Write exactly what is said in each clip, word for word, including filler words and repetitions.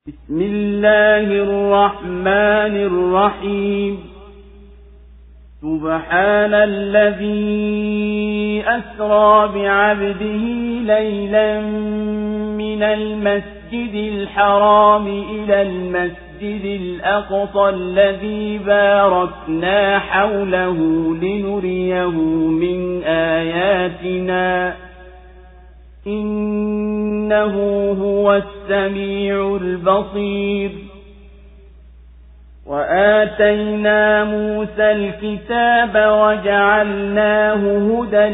بسم الله الرحمن الرحيم. سبحان الذي أسرى بعبده ليلا من المسجد الحرام إلى المسجد الأقصى الذي باركنا حوله لنريه من آياتنا إنه هو السميع البصير. وآتينا موسى الكتاب وجعلناه هدى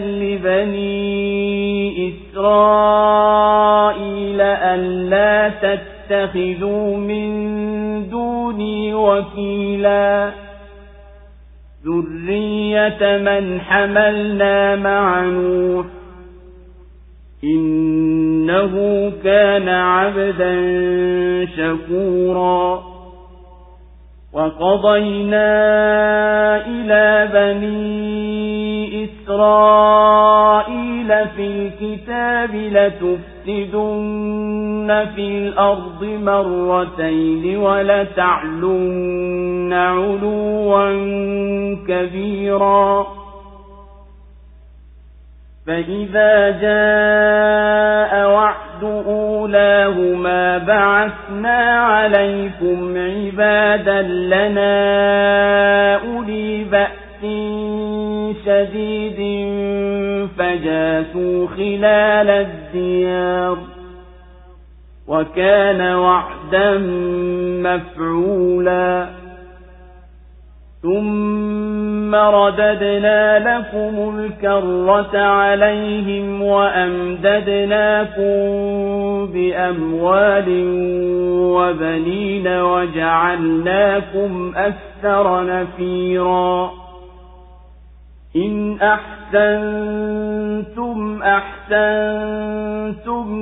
لبني إسرائيل ألا تتخذوا من دوني وكيلا ذرية من حملنا مع نوح إنه كان عبدا شكورا. وقضينا إلى بني إسرائيل في الكتاب لتفسدن في الأرض مرتين ولتعلن علوا كبيرا. فإذا جاء وعد أولاهما بعثنا عليكم عبادا لنا أولي بأس شديد فجاسوا خلال الديار وكان وعدا مفعولا. ثم رددنا لكم الكرة عليهم وأمددناكم بأموال وبنين وجعلناكم أكثر نفيرا. إن أحسنتم أحسنتم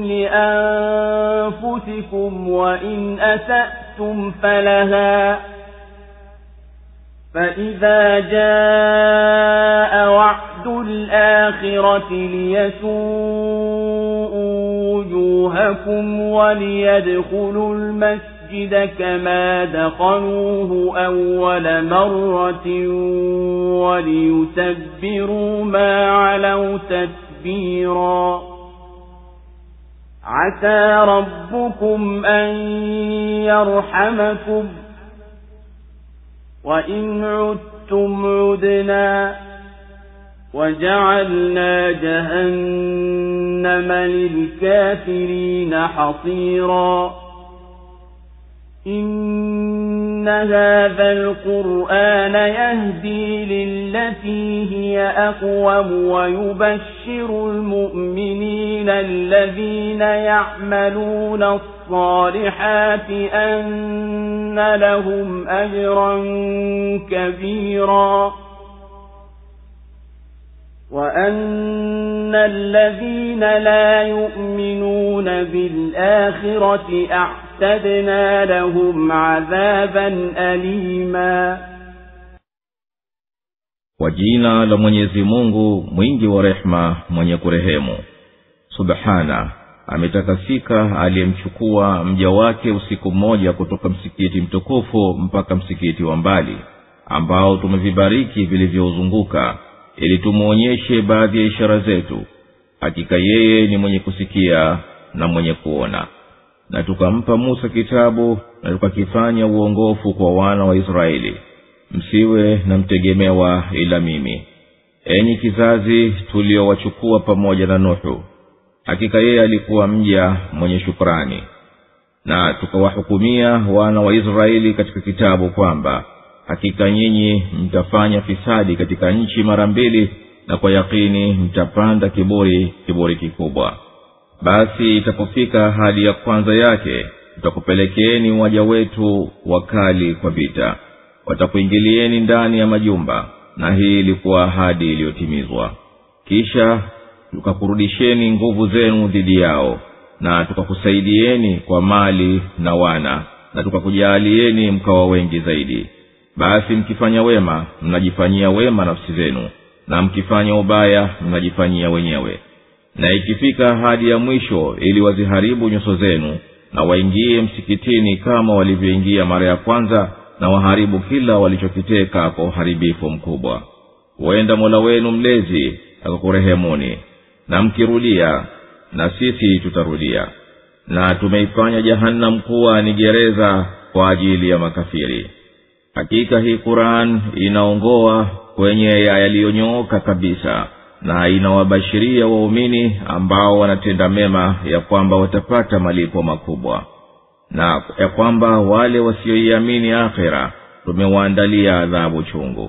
لأنفسكم وإن أسأتم فلها. فإذا جاء وعد الآخرة ليسوءوا وجوهكم وليدخلوا المسجد كما دخلوه أول مرة وليتبروا ما علوا تتبيرا. عسى ربكم أن يرحمكم وإن عدتم عدنا وجعلنا جهنم للكافرين حصيرا. إن هذا القرآن يهدي للتي هي أقوم ويبشر المؤمنين الذين يعملون الصالحات أن لهم أجرا كبيرا وأن الذين لا يؤمنون بالآخرة أعتدنا لهم عذابا أليما. Kwa jina la Mwenyezi Mungu mwingi wa rehema mwenye kurehemu. Subhana, ametakasika aliyemchukua mja wake usiku mmoja kutoka msikiti mtukufu mpaka msikiti wa mbali ambao tumevibariki vilivyouzunguka ili tumuonyeshe baadhi ya ishara zetu. Hakika yeye ni mwenye kusikia na mwenye kuona. Na tukampa Musa kitabu na tukakifanya uongofu kwa wana wa Israeli. Msiwe na mtegemewa ila mimi, enyi kizazi tuliowachukua pamoja na Nuhu. Hakika yeye alikuwa mja mwenye shukrani. Na tukawahukumia wana wa Israeli katika kitabu kwamba hakika nyinyi mtafanya fisadi katika nchi mara mbili, na kwa yakini mtapanda kiburi kiburi kikubwa. Basi itapofika hadi ya kwanza yake, tutakupelekeeni waja wetu wakali kwa vita, watakuingilieni ndani ya majumba, na hii ilikuwa ahadi iliyotimizwa. Kisha tukakurudisheni nguvu zenu dhidi yao, na tukakusaidieni kwa mali na wana, na tukakujaalieni mkawa wengi zaidi. Basi mkifanya wema mnajifanyia wema nafsi zenu, na mkifanya ubaya mnajifanyia wenyewe. Na ikifika hadi ya mwisho ili waziharibu nyuso zenu, na waingie msikitini kama walivyoingia mara ya kwanza, na waharibu kila walichokiteka kwa uharibifu mkubwa. huenda Mola wenu mlezi akakurehemuni, na mkirudia na sisi tutarudia, na tumeifanya jahannam kuwa ni gereza kwa ajili ya makafiri. Hakika hii Qur'an inaongoa kwenye yaliyonyooka kabisa, na inawabashiria waumini ambao wanatenda mema ya kwamba watapata malipo makubwa, na ya kwamba wale wasioiamini akhira tumewaandalia adhabu chungu.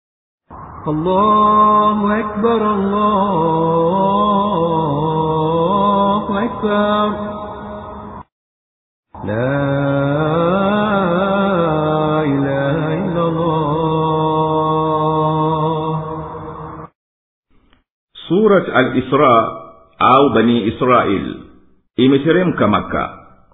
Allahu akbar, Allahu akbar, la ilaha illa Allah. Surat al-Isra au Bani Israil imeteremka Makka.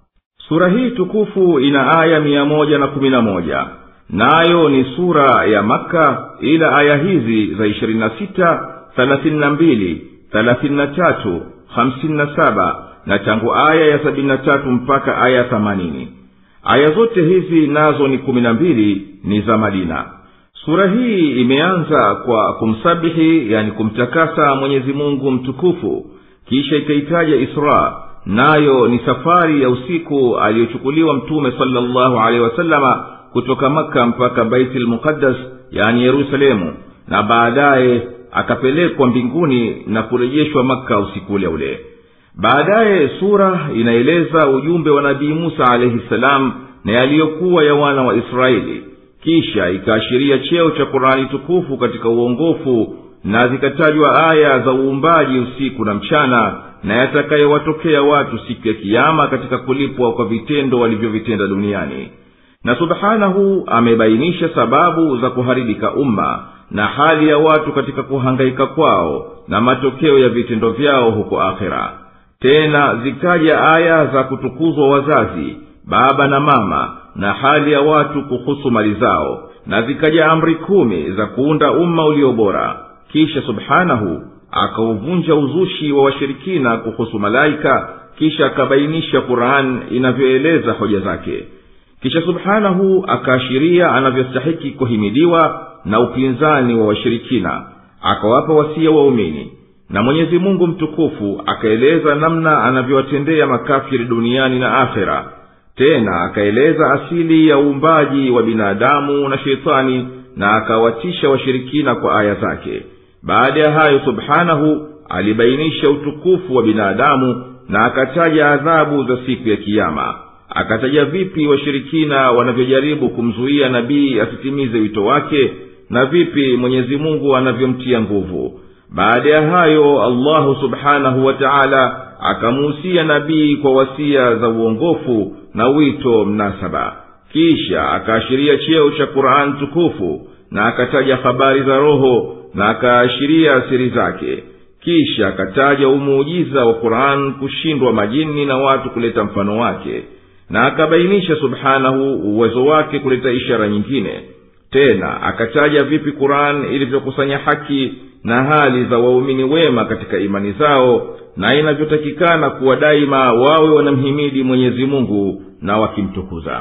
Sura hii tukufu ina aya mia moja na kumi na moja, nayo ni sura ya Makka, ila aya hizi za ishirini na sita, thelathini na mbili, thelathini na tatu, hamsini na saba na tangu aya ya sabini na tatu mpaka aya themanini. Aya zote hizi nazo ni kumi na mbili, ni za Madina. Sura hii imeanza kwa kumsabihi, yani kumtakasa Mwenyezi Mungu mtukufu, kisha ikaitaja Isra, nayo ni safari ya usiku aliyochukuliwa Mtume sallallahu alaihi wasallama kutoka Makka mpaka Baitul Muqaddas, yani Yerusalemu, na baadaye akapelekwa mbinguni na kurejeshwa Makka usiku ule ule. Baadaye sura inaeleza ujumbe wa Nabii Musa alayhi salam na yaliyokuwa ya wana wa Israeli. Kisha ikaashiria cheo cha Qur'ani tukufu katika uongofu, na zikatajwa aya za uumbaji usiku na mchana, na yatakayowatokea watu siku ya kiyama katika kulipwa kwa vitendo walivyovitenda duniani. Na subhanahu amebainisha sababu za kuharibika umma na hali ya watu katika kuhangaika kwao na matokeo ya vitendo vyao huko akhera. Tena zikaja aya za kutukuzwa wazazi, baba na mama, na hali ya watu kuhusu mali zao, na zikaja amri kumi za kuunda umma uliobora. Kisha subhanahu akauvunja uzushi wa washirikina kuhusu malaika, kisha akabainisha Qur'an inavyoeleza hoja zake. Kisha subhanahu akaashiria anavyostahiki kuhimidiwa na upinzani wa washirikina, akawapa wasia waumini. Na Mwenyezi Mungu mtukufu akaeleza namna anavyowatendea makafiri duniani na akhera. Tena akaeleza asili ya uumbaji wa binadamu na shetani, na akawatisha washirikina kwa aya zake. Baada ya hayo subhanahu alibainisha utukufu wa binadamu, na akataja adhabu za siku ya kiyama. Akataja vipi washirikina wanavyojaribu kumzuia nabii asitimize wito wake, na vipi Mwenyezi Mungu anavyomtia nguvu. Baada ya hayo Allahu subhanahu wa ta'ala akamuhusia nabii kwa wasia za uongofu na wito mnasaba. Kisha akaashiria cheo cha Qur'an tukufu, na akataja habari za roho, na akaashiria siri zake. Kisha akataja umuujiza wa Qur'an kushindwa majini na watu kuleta mfano wake, na akabainisha subhanahu uwezo wake kuleta ishara nyingine. Tena akataja vipi Qur'an ilivyokusanya haki na hali za waumini wema katika imani zao, na inavyotakikana kuwa daima wawe wanamhimidi Mwenyezi Mungu na wakimtukuza.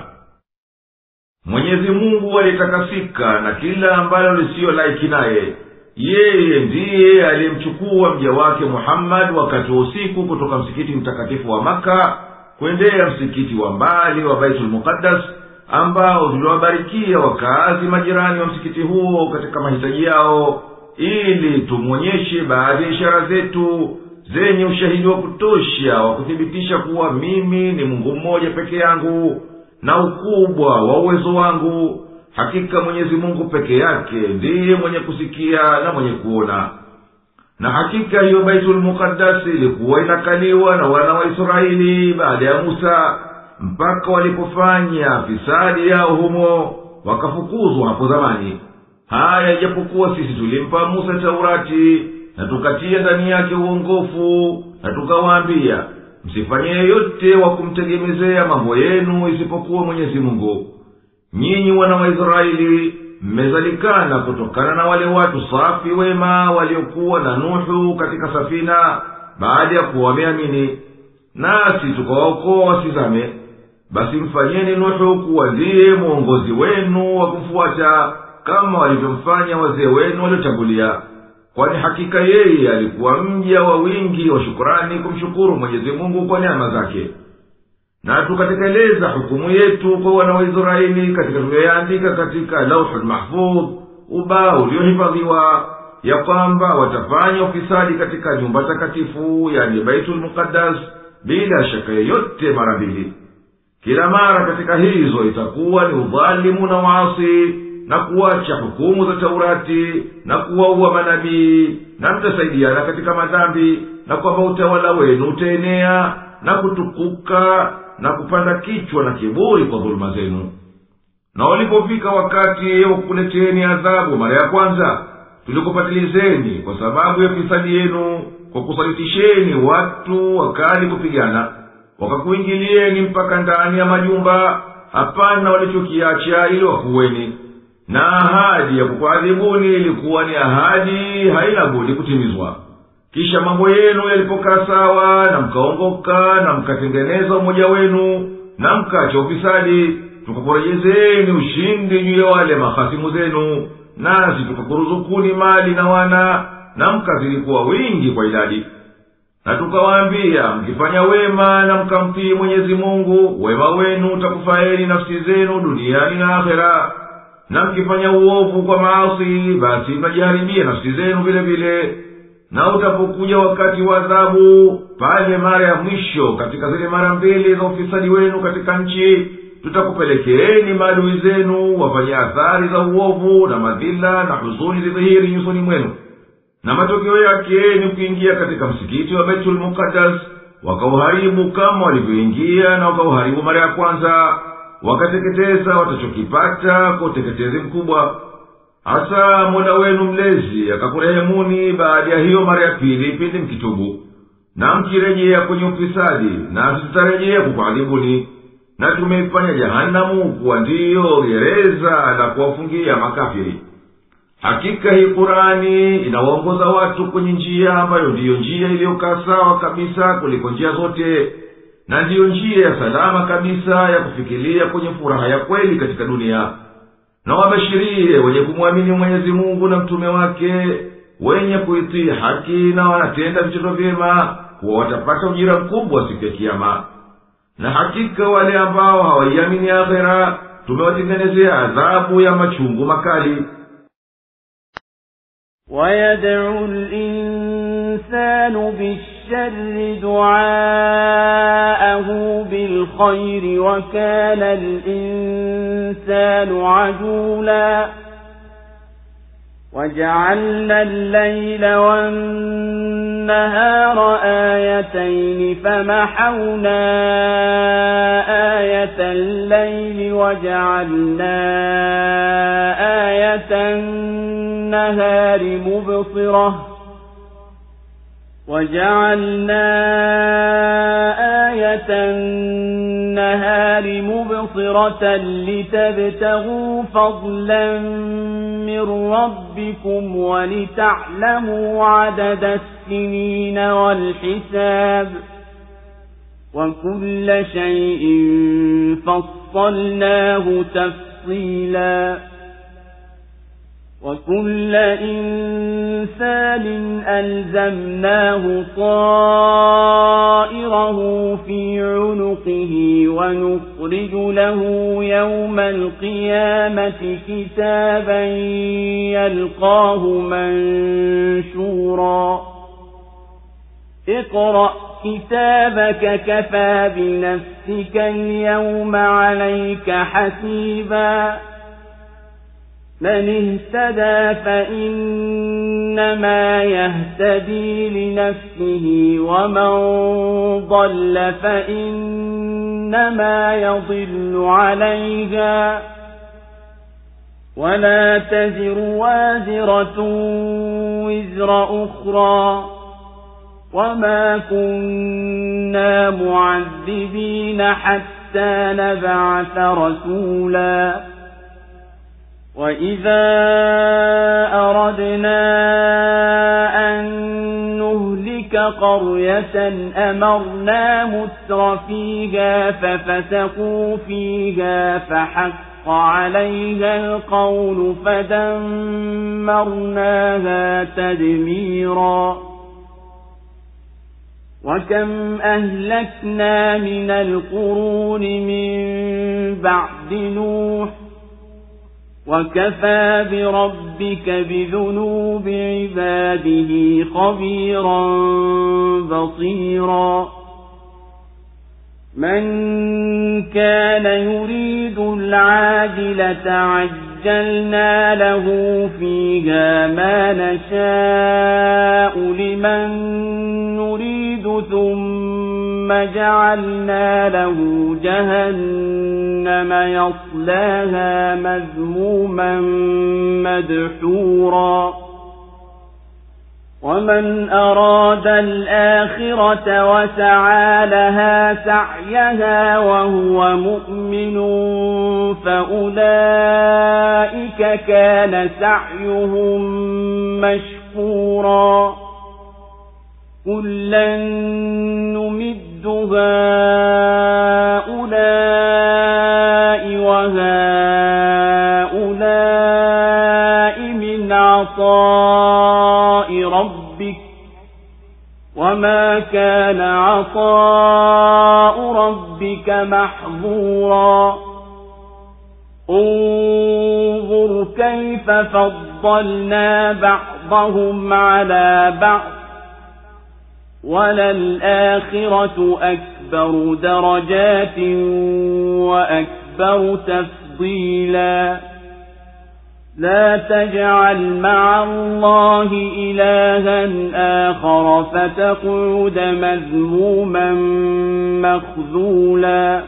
Mwenyezi Mungu alitakasika na kila ambalo lisio laiki naye. Yeye ndiye aliyemchukua mja wake Muhammad wakati wa usiku kutoka msikiti mtakatifu wa Makka kuendea msikiti wa mbali wa Baitul Muqaddas, ambao tuliwabarikia wakazi majirani wa msikiti huo katika mahitaji yao, ili tumuonyeshe baadhi ya ishara zetu zenye ushahidi wa kutosha wa kuthibitisha kuwa mimi ni Mungu mmoja peke yangu, na ukubwa wa uwezo wangu. Hakika Mwenyezi Mungu peke yake ndiye mwenye kusikia na mwenye kuona. Na hakika hiyo Baitul Muqaddas ilikuwa inakaliwa na wana wa Israeli baada ya Musa, mpaka walipofanya fisadi yao humo wakafukuzwa hapo zamani. Haya ijapokuwa sisi tulimpa Musa Taurati, na tukatia ndani yake uongofu, na tukawaambia msifanye yote wa kumtegemezea mambo yenu isipokuwa Mwenyezi Mungu. Nyinyi wana wa Israeli mmezalikana kutokana na wale watu safi wema waliokuwa na Nuhu katika safina baada ya kuwa wameamini. nasi tukawaokoa wasizame. Basi mfanyeni Nuhu kuwa ndiye mwongozi wenu wa kufuata, kama walivyomfanya wazee wenu waliotangulia, kwani hakika yeye alikuwa mja wa wingi wa shukurani kumshukuru Mwenyezi Mungu kwa neema zake. Na tukatekeleza hukumu yetu kwa wana wa Israeli katika tuliyoandika katika Lauhul Mahfudh, ubao uliohifadhiwa, ya kwamba watafanya ufisadi katika nyumba takatifu, yani Baitul Muqaddas, bila shaka yoyote mara mbili. Kila mara katika hizo itakuwa ni udhalimu na waasi, na kuacha hukumu za Taurati, na kuwaua manabii, na mtasaidiana katika madhambi, na kwamba utawala wenu utaenea na kutukuka na kupanda kichwa na kiburi kwa dhuluma zenu. Na walipofika wakati wa kukuleteni adhabu mara ya kwanza, tulikupatilizeni kwa sababu ya fisadi yenu, kwa kusalitisheni watu wakali kupigana, wakakuingilieni mpaka ndani ya majumba, hapana walichokiacha ili wakuweni. Na ahadi ya kukuadhibuni ilikuwa ni ahadi haina budi kutimizwa. Kisha mambo yenu yalipokaa sawa, na mkaongoka na mkatengeneza umoja wenu, na mkacha ufisadi, tukakurejezeni ushindi juu ya wale mahasimu zenu, nasi tukakuruzukuni mali na wana, na mkazidi kuwa wingi kwa idadi. Na tukawaambia, mkifanya wema na mkamtii Mwenyezi Mungu, wema wenu utakufaeni nafsi zenu duniani na akhera. Na mkifanya uovu kwa maasi, basi mtajiharibia nafsi zenu vile vile. Na utapokuja wakati wa adhabu, pale mara ya mwisho katika zile mara mbili za ufisadi wenu katika nchi, tutakupelekeeni maadui zenu wafanye athari za uovu na madhila na huzuni zidhihiri nyusoni mwenu. Na matokeo yake ni kuingia katika msikiti wa Baitul Muqaddas, wakauharibu kama walivyoingia, na wakauharibu mara ya kwanza, wakateketeza watachokipata kwa uteketezi mkubwa. Hasa Mola wenu mlezi akakurehemuni baada ya hiyo mara ya pili pindi mkitubu, na mkirejea kwenye ufisadi, na tutarejea kukuadhibuni. Na tumeifanya jahanamu kuwa ndiyo gereza la kuwafungia makafiri. Hakika hii Qur'ani inawaongoza watu kwenye njia ambayo ndiyo njia iliyokaa sawa kabisa kuliko njia zote, na ndiyo njia ya salama kabisa ya kufikiria kwenye furaha ya kweli katika dunia. Na wabashirie wenye kumwamini Mwenyezi Mungu na mtume wake, wenye kuitii haki na wanatenda vitendo vyema, kuwa watapata ujira mkubwa siku ya Kiyama. Na hakika wale ambao hawaiamini akhera, tumewatengenezea adhabu ya machungu makali. وَيَدْعُو الْإِنسَانُ بِالشَّرِّ دُعَاءَهُ بِالْخَيْرِ وَكَانَ الْإِنسَانُ عَجُولًا وَجَعَلْنَا اللَّيْلَ وَالنَّهَارَ آيَتَيْنِ فَمَحَوْنَا آيَةَ اللَّيْلِ وَجَعَلْنَا آيَةَ النَّهَارِ مُبْصِرَةً وَجَعَلْنَا آيَةَ النَّهَارِ مُبْصِرَةً لِتَبْتَغُوا فَضْلًا مِّن رَّبِّكُمْ وَلِتَعْلَمُوا عَدَدَ السِّنِينَ وَالْحِسَابَ وَكُلَّ شَيْءٍ فَصَّلْنَاهُ تَفْصِيلًا وَكُلَّ إِنسَانٍ أَلْزَمْنَاهُ طَائِرَهُ فِي عُنُقِهِ وَنُخْرِجُ لَهُ يَوْمَ الْقِيَامَةِ كِتَابًا يَلْقَاهُ مَنشُورًا اقْرَأْ كِتَابَكَ كَفَى بِنَفْسِكَ الْيَوْمَ عَلَيْكَ حَسِيبًا من اهتدى فإنما يهتدي لنفسه ومن ضل فإنما يضل عليها ولا تزر وازرة وزر أخرى وما كنا معذبين حتى نبعث رسولا وَإِذَا أَرَدْنَا أَن نُّهْلِكَ قرية أمرنا متر فيها ففسقوا فيها فحق عليها القول فدمرناها تدميرا وكم أهلكنا من القرون من بعد نوح وكفى بربك بذنوب عباده خبيرا بصيرا من كان يريد العاجلة عجلنا له فيها ما نشاء لمن نريد ثم جعلنا له جهنم يصلاها مذموما مدحورا ومن أراد الآخرة وسعى لها سعيها وهو مؤمن فأولئك كان سعيهم مشكورا كلا نمد هؤلاء وهؤلاء من عطاء ربك وما كان عطاء ربك محظورا انظر كيف فضلنا بعضهم على بعض وللآخرة أكبر درجات وأكبر تفضيلا لا تجعل مع الله إلها آخر فتقعد مذموما مخذولا.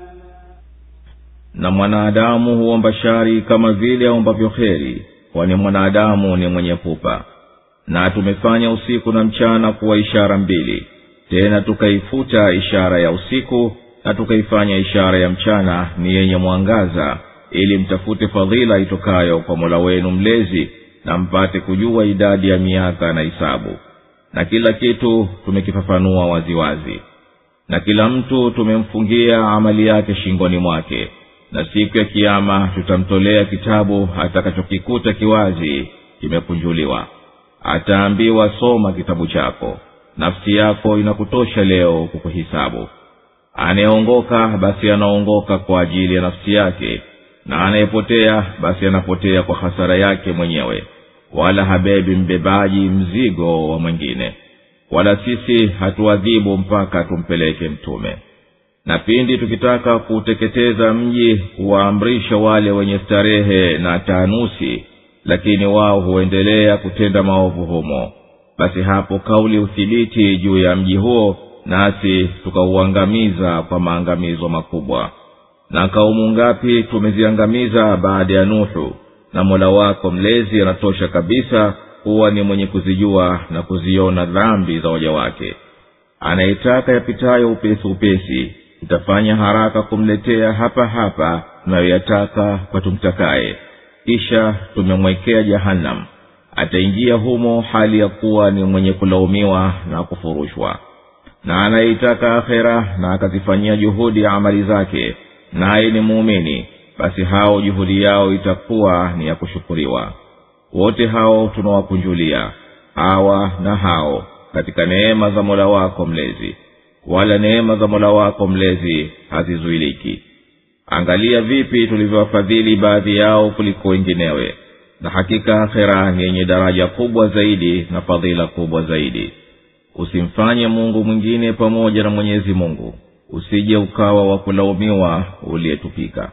Na mwanadamu huomba shari kama vile aombavyo kheri, kwani mwanadamu ni mwenye pupa. Na tumefanya usiku na mchana kuwa ishara mbili, tena tukaifuta ishara ya usiku na tukaifanya ishara ya mchana ni yenye mwangaza, ili mtafute fadhila itokayo kwa Mola wenu mlezi na mpate kujua idadi ya miaka na hisabu. Na kila kitu tumekifafanua waziwazi. Na kila mtu tumemfungia amali yake shingoni mwake, na siku ya kiyama tutamtolea kitabu atakachokikuta kiwazi kimekunjuliwa. Ataambiwa, soma kitabu chako, nafsi yako inakutosha leo kukuhisabu. Anayeongoka basi anaongoka kwa ajili ya nafsi yake, na anayepotea basi anapotea kwa hasara yake mwenyewe, wala habebi mbebaji mzigo wa mwingine. Wala sisi hatuadhibu mpaka tumpeleke mtume. Na pindi tukitaka kuteketeza mji huwaamrisha wale wenye starehe na taanusi, lakini wao huendelea kutenda maovu humo. Basi hapo kauli uthibiti juu ya mji huo, nasi tukauangamiza kwa maangamizo makubwa. Na kaumu ngapi tumeziangamiza baada ya Nuhu, na Mola wako mlezi anatosha kabisa kuwa ni mwenye kuzijua na kuziona dhambi za waja wake. Anayetaka yapitayo upesi upesi, tutafanya haraka kumletea hapa hapa tunayoyataka kwa tumtakaye. Kisha tumemwekea Jahannam, ataingia humo hali ya kuwa ni mwenye kulaumiwa na kufurushwa. Na anayetaka akhera na akazifanyia juhudi ya amali zake, naye ni muumini, basi hao juhudi yao itakuwa ni ya kushukuriwa. Wote hao tunawakunjulia hawa na hao katika neema za Mola wako mlezi, wala neema za Mola wako mlezi hazizuiliki. Angalia vipi tulivyowafadhili baadhi yao kuliko wenginewe, na hakika akhera ni yenye daraja kubwa zaidi na fadhila kubwa zaidi. Usimfanye Mungu mwingine pamoja na Mwenyezi Mungu, usije ukawa wa kulaumiwa uliyetupika.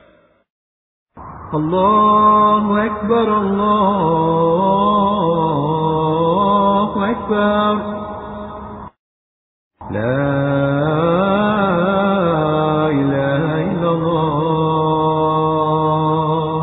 Allahu Akbar, Allahu Akbar. La ilaha illa Allah.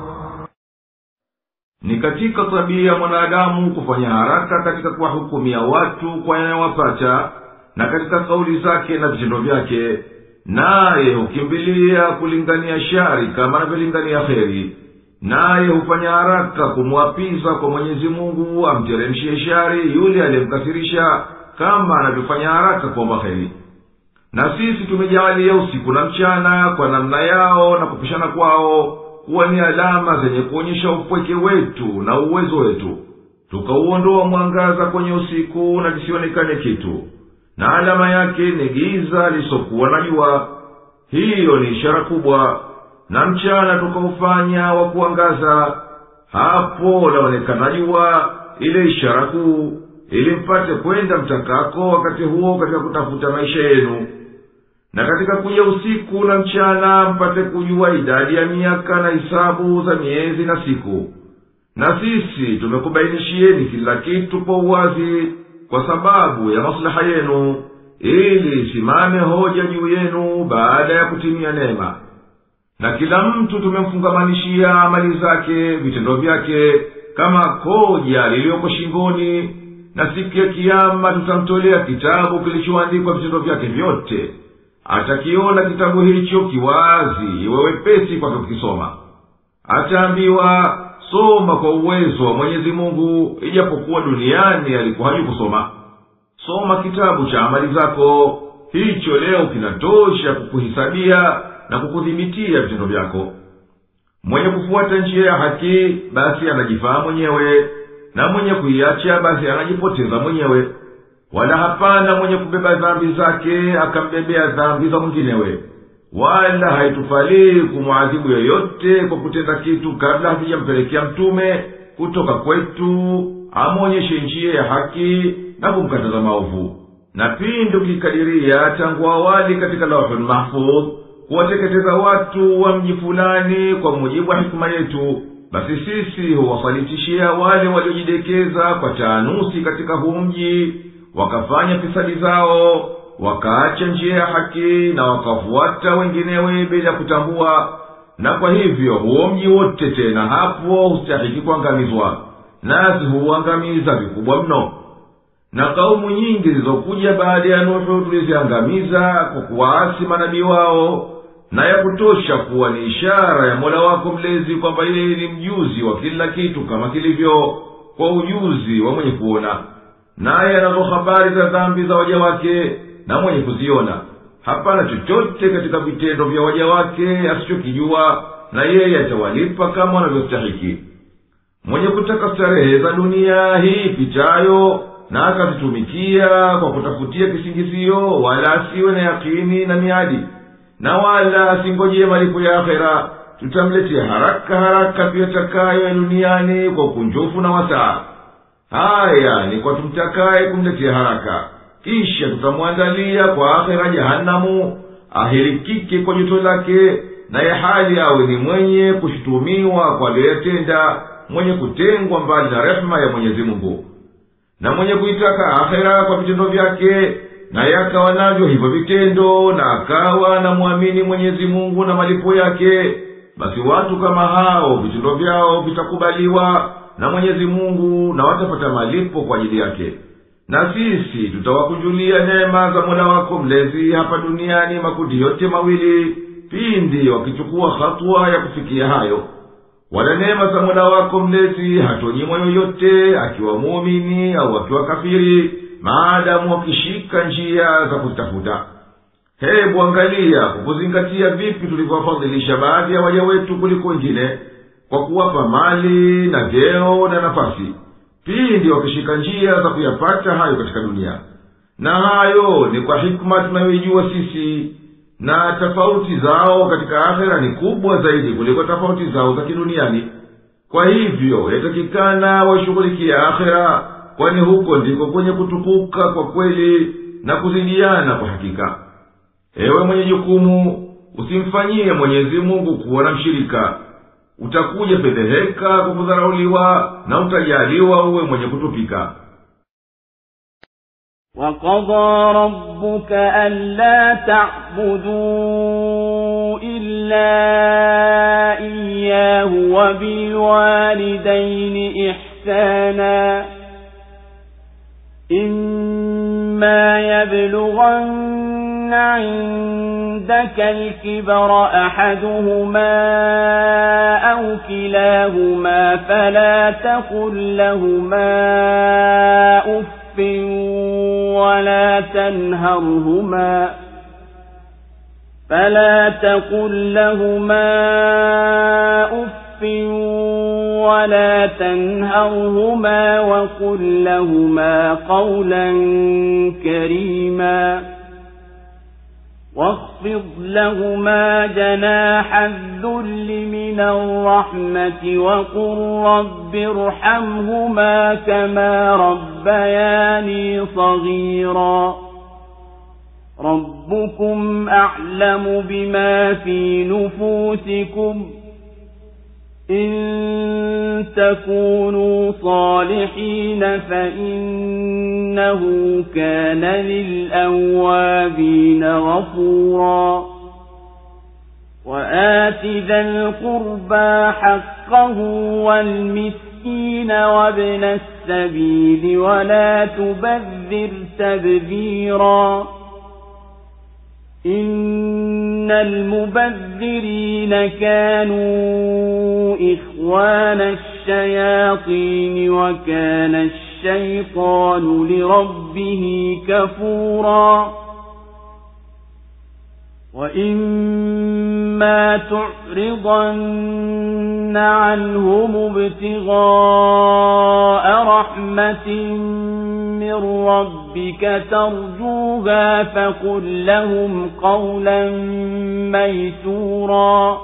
Ni katika tabia mwanadamu kufanya haraka katika kuwahukumia watu kwa yanayowapata, na katika kauli zake na vitendo vyake, naye hukimbilia kulingania shari kama anavyolingania kheri. Naye hufanya haraka kumwapiza kwa Mwenyezi Mungu amteremshie shari yule aliyemkasirisha, kama anavyofanya haraka kuomba kheri. Na sisi tumejaalia usiku na mchana kwa namna yao na kupishana kwao kuwa ni alama zenye kuonyesha upweke wetu na uwezo wetu. Tukauondoa mwangaza kwenye usiku na kisionekane kitu, na alama yake ni giza lisokuwa na jua. Hiyo ni ishara kubwa. Na mchana tukaufanya wa kuangaza, hapo laonekana jua, ile ishara kuu, ili mpate kwenda mtakako wakati huo katika kutafuta maisha yenu. Na katika kuja usiku na mchana mpate kujua idadi ya miaka na hisabu za miezi na siku. Na sisi tumekubainishieni kila kitu kwa uwazi kwa sababu ya maslaha yenu, ili isimame hoja juu yenu baada ya kutimia neema. Na kila mtu tumemfungamanishia amali zake, vitendo vyake, kama koja lilioko shingoni, na siku ya kiyama tutamtolea kitabu kilichoandikwa vitendo vyake vyote. Atakiona kitabu hicho kiwazi, iwe wepesi kwa kukisoma. Ataambiwa, soma kwa uwezo wa Mwenyezi Mungu, ijapokuwa duniani alikuwa hajui kusoma. Soma kitabu cha amali zako, hicho leo kinatosha kukuhisabia na kukudhimitia vitendo vyako. Mwenye kufuata njia ya haki basi anajifaa mwenyewe, na mwenye kuiacha basi anajipoteza mwenyewe. Wala hapana mwenye kubeba dhambi zake akambebea dhambi za mwinginewe. Wala haitufalii kumuadhibu yoyote kwa kutenda kitu kabla hatujampelekea mtume kutoka kwetu amonyeshe njia ya haki na kumkataza maovu. Na pindi ukikadiria tangu awali katika Lauhul Mahfudh kuwateketeza watu wa mji fulani kwa mujibu wa hikma yetu, basi sisi huwasalitishia wale waliojidekeza kwa taanusi katika huu mji, wakafanya fisadi zao, wakaacha njia ya haki na wakafuata wenginewe bila kutambua. Na kwa hivyo huo mji wote tena hapo hustahiki kuangamizwa, nasi huangamiza vikubwa mno. Na kaumu nyingi zilizokuja baada ya Nuhu tuliziangamiza kwa kuwaasi manabii wao, na ya kutosha kuwa ni ishara ya Mola wako mlezi kwamba yeye ni mjuzi wa kila kitu kama kilivyo, kwa ujuzi wa mwenye kuona. Naye anazo habari za dhambi za waja wake na mwenye kuziona. Hapana chochote katika vitendo vya waja wake asichokijua, na yeye atawalipa kama wanavyostahiki. Mwenye kutaka starehe za dunia hii pitayo na akazitumikia kwa kutafutia kisingizio, wala asiwe na yakini na miadi, na wala asingojee malipo ya akhera, tutamletea haraka haraka tuyatakayo ya duniani kwa ukunjufu na wasaa. Haya ni kwa tumtakaye kumletea haraka, kisha tutamwandalia kwa akhera jahanamu, ahirikike kwa joto lake, na ya hali awe ni mwenye kushutumiwa kwa aliyotenda, mwenye kutengwa mbali na rehema ya Mwenyezi Mungu. Na mwenye kuitaka akhera kwa vitendo vyake, na yakawa navyo hivyo vitendo, na akawa na muamini Mwenyezi Mungu na malipo yake, basi watu kama hao vitendo vyao vitakubaliwa na Mwenyezi Mungu na watapata malipo kwa ajili yake. Na sisi tutawakunjulia neema za Mola wako mlezi hapa duniani makundi yote mawili, pindi wakichukua hatua ya kufikia hayo. Wala neema za Mola wako mlezi hatonyimwa yoyote, akiwa muumini au akiwa kafiri, maadamu wakishika njia za kutafuta. Hebu angalia kukuzingatia vipi tulivyowafadhilisha baadhi ya waja wetu kuliko wengine, kwa kuwapa mali na vyeo na nafasi, pindi wakishika njia za kuyapata hayo katika dunia. Na hayo ni kwa hikma tunayoijua sisi, na tofauti zao katika akhera ni kubwa zaidi kuliko tofauti zao za kiduniani. Kwa hivyo yatakikana washughulikie akhera, kwani huko ndiko kwenye kutukuka kwa kweli na kuzidiana kwa hakika. Ewe mwenye jukumu, usimfanyie Mwenyezi Mungu kuwa na mshirika. Utakuja fedheheka kwa kudharauliwa, na utajaliwa uwe mwenye kutupika. وَقَضَى رَبُّكَ أَلَّا تَعْبُدُوا إِلَّا إِيَّاهُ وَبِالْوَالِدَيْنِ إِحْسَانًا إِمَّا يَبْلُغَنَّ عِندَكَ الْكِبَرَ أَحَدُهُمَا أَوْ كِلَاهُمَا فَلَا تَقُل لَّهُمَا أُفٍّ ولا تنهرهما فلا تقل لهما أف ولا تنهرهما وقل لهما قولا كريما واخفض لهما جناح الذل من الرحمة وقل رب ارحمهما كما ربياني صغيرا ربكم أعلم بما في نفوسكم إن تكونوا صالحين فإنه كان للأوابين غفورا وآت ذا القربى حقه والمسكين وابن السبيل ولا تبذر تبذيرا إن المبذرين كانوا إخوان الشياطين وكان الشيطان لربه كفورا وإما تعرضن عنهم ابتغاء رحمة من ربك ترجوها فقل لهم قولا ميسورا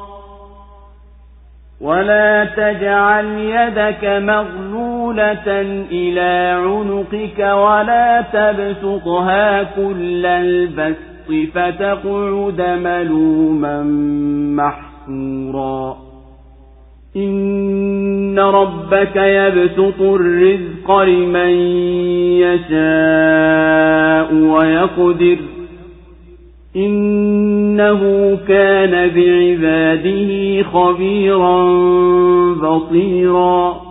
ولا تجعل يدك مغلولة إلى عنقك ولا تبسطها كل البسط فتقعد ملوما محسورا إن ربك يبسط الرزق لمن يشاء ويقدر إنه كان بعباده خبيرا بصيرا.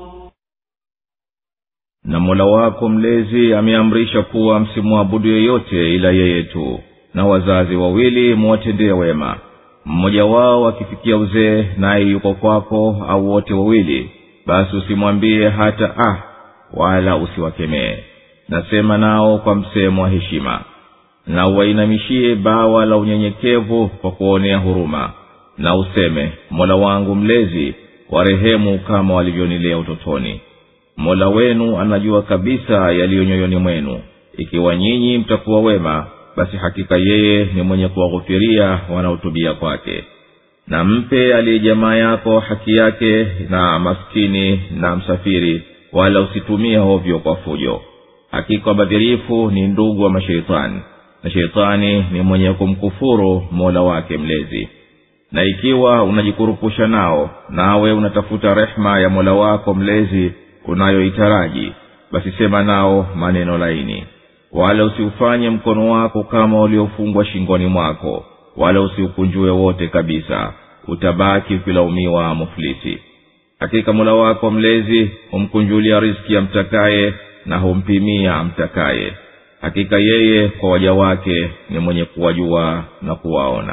Na Mola wako mlezi ameamrisha kuwa msimwabudu yeyote ila yeye tu, na wazazi wawili muwatendee wema. Mmoja wao akifikia uzee naye yuko kwako au wote wawili, basi usimwambie hata ah, wala usiwakemee. Nasema nao kwa msemo wa heshima, na uwainamishie bawa la unyenyekevu kwa kuonea huruma, na useme Mola wangu mlezi, warehemu kama walivyonilea utotoni. Mola wenu anajua kabisa yaliyo nyoyoni mwenu. Ikiwa nyinyi mtakuwa wema, basi hakika yeye ni mwenye kuwaghufiria wanaotubia kwake. Na mpe aliye jamaa yako haki yake, na maskini na msafiri, wala usitumie hovyo kwa fujo. Hakika badhirifu ni ndugu wa mashaitani, na shaitani ni mwenye kumkufuru Mola wake mlezi. Na ikiwa unajikurupusha nao, nawe unatafuta rehema ya Mola wako mlezi unayoitaraji, basi sema nao maneno laini. Wala usiufanye mkono wako kama uliofungwa shingoni mwako, wala usiukunjue wote kabisa, utabaki ukilaumiwa muflisi. Hakika Mola wako mlezi humkunjulia riziki ya mtakaye na humpimia mtakaye. Hakika yeye kwa waja wake ni mwenye kuwajua na kuwaona.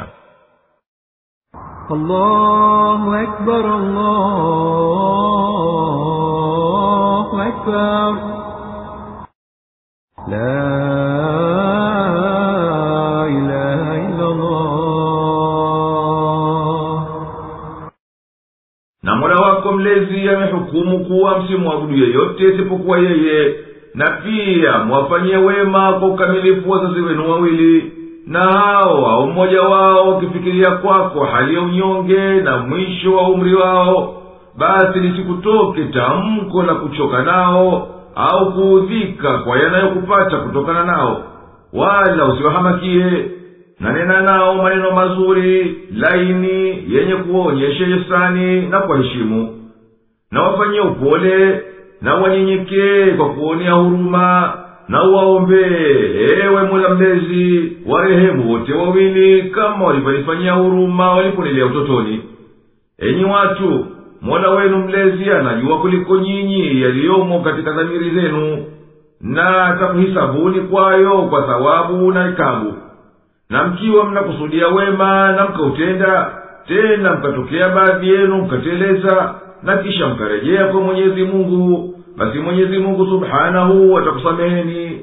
Allahu Akbar, Allahu Akbar. La ilaha illa Allah. Na Mola wako mlezi amehukumu kuwa msimwabudu yeyote isipokuwa yeye, na pia mwafanyie wema kwa ukamilifu wazazi wenu wawili. Na hao au mmoja wao ukifikiria kwako hali ya unyonge na mwisho wa umri wao, basi lisikutoke tamko la kuchoka nao au kuudhika kwa yanayokupata kutokana nao, wala usiwahamakie. Na nena nao maneno mazuri laini yenye kuonyesha ihsani na kwa heshimu, na wafanyie upole na wanyenyekee kwa kuonea huruma, na uwaombe ewe Mola mlezi warehemu wote wawili kama walivyonifanyia huruma waliponilea utotoni. Enyi watu, Mola wenu mlezi anajua kuliko nyinyi yaliyomo katika dhamiri zenu, na atakuhisabuni kwayo kwa thawabu na ikabu. Na mkiwa mnakusudia wema na mkautenda, tena mkatokea baadhi yenu mkateleza, na kisha mkarejea kwa Mwenyezi Mungu, basi Mwenyezi Mungu subhanahu atakusameheni,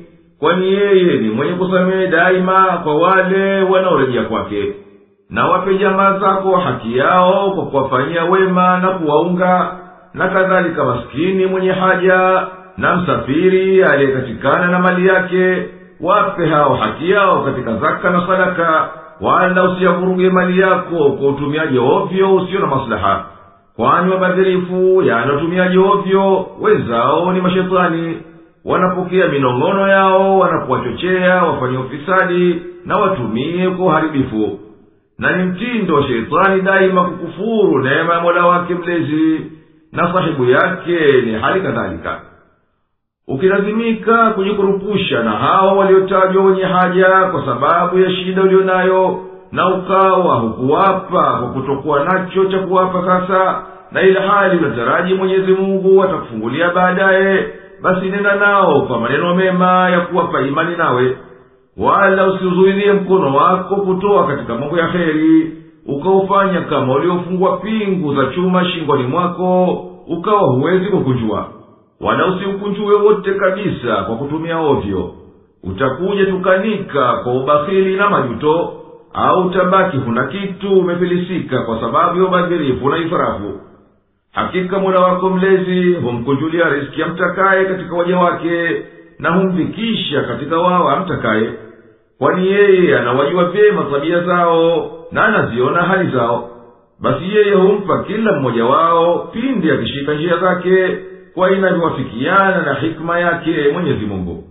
kwani yeye ni mwenye kusamehe daima kwa wale wanaorejea kwake. Na wape jamaa zako haki yao kwa kuwafanyia wema na kuwaunga, na kadhalika maskini mwenye haja na msafiri aliyekatikana na mali yake. Wape hao haki yao katika zaka na sadaka, wala usiyavuruge mali yako kwa utumiaji ovyo usio na maslaha, kwani wabadhirifu yanotumiaji ovyo wenzao ni mashetani. Wanapokea minong'ono yao wanapowachochea wafanye ufisadi na watumie kwa uharibifu. Na ni mtindo wa shetani daima kukufuru neema ya Mola wake mlezi, na sahibu yake ni hali kadhalika. Ukilazimika kujikurupusha na hao waliotajwa wenye haja kwa sababu ya shida ulionayo, na ukawa hukuwapa kwa kutokuwa nacho cha kuwapa sasa, na ile hali unataraji Mwenyezi Mungu atakufungulia baadaye, basi nenda nao kwa maneno mema ya kuwapa imani nawe. Wala usizuilie mkono wako kutoa katika mambo ya kheri, ukaufanya kama uliofungwa pingu za chuma shingoni mwako, ukawa huwezi kukunjua. Wala usiukunjue wote kabisa kwa kutumia ovyo. Utakuja tukanika kwa ubakhili na majuto, au utabaki huna kitu umefilisika kwa sababu ya ubadhirifu na israfu. Hakika Mola wako mlezi humkunjulia riziki ya mtakaye katika waja wake, na humfikisha katika wao amtakaye, kwani yeye anawajua vyema tabia zao na anaziona hali zao. Basi yeye humpa kila mmoja wao pindi akishika njia zake, kwa inavyowafikiana na hikma yake Mwenyezi Mungu.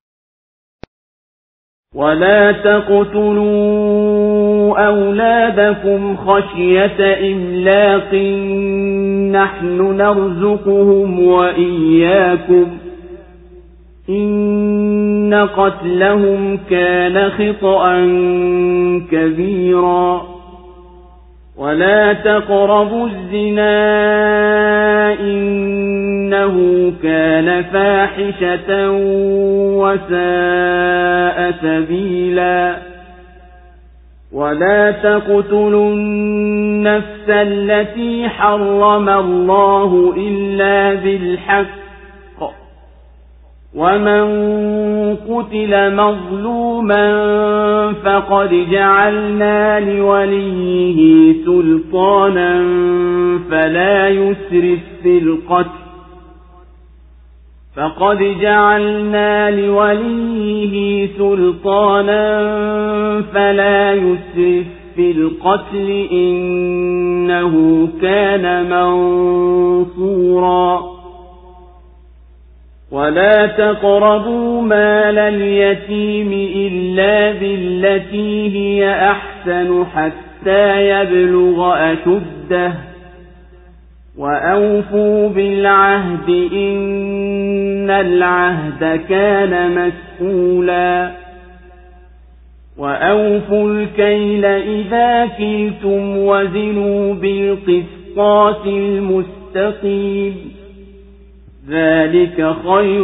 ولا تقتلوا أولادكم خشية إملاق نحن نرزقهم وإياكم إن قتلهم كان خطأ كبيرا ولا تقربوا الزنا إنه كان فاحشة وساء سبيلا ولا تقتلوا النفس التي حرم الله إلا بالحق ومن قتل مظلوما فقد جعلنا لوليه سلطانا فلا يسرف في القتل فقد جعلنا لوليه سلطانا فلا يسرف في القتل إنه كان منصورا ولا تقربوا مال اليتيم إلا بالتي هي أحسن حتى يبلغ أشده وأوفوا بالعهد إن العهد كان مسؤولا وأوفوا الكيل إذا كلتم وزنوا بالقسطاس المستقيم ذلك خير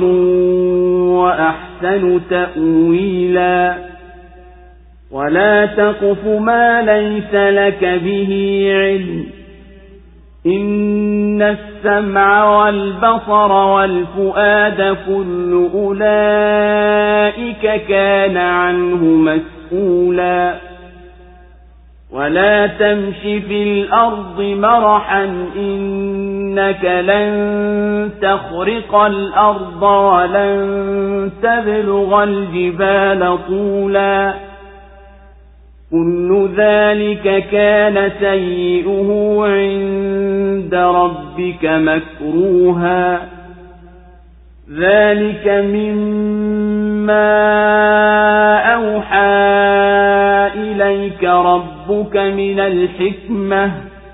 وأحسن تأويلا ولا تقف ما ليس لك به علم إن السمع والبصر والفؤاد كل أولئك كان عنه مسؤولا ولا تمش في الأرض مرحا إنك لن تخرق الأرض ولن تبلغ الجبال طولا كل ذلك كان سيئه عند ربك مكروها ذلك مما أوحى إليك ربك من الحكمة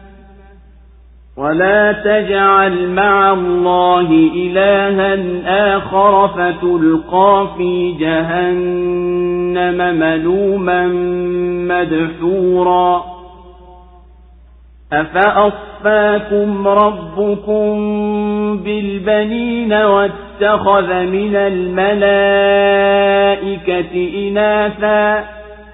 ولا تجعل مع الله إلها آخر فتلقى في جهنم ملوما مدحورا أفأصفاكم ربكم بالبنين واتخذ من الملائكة إناثا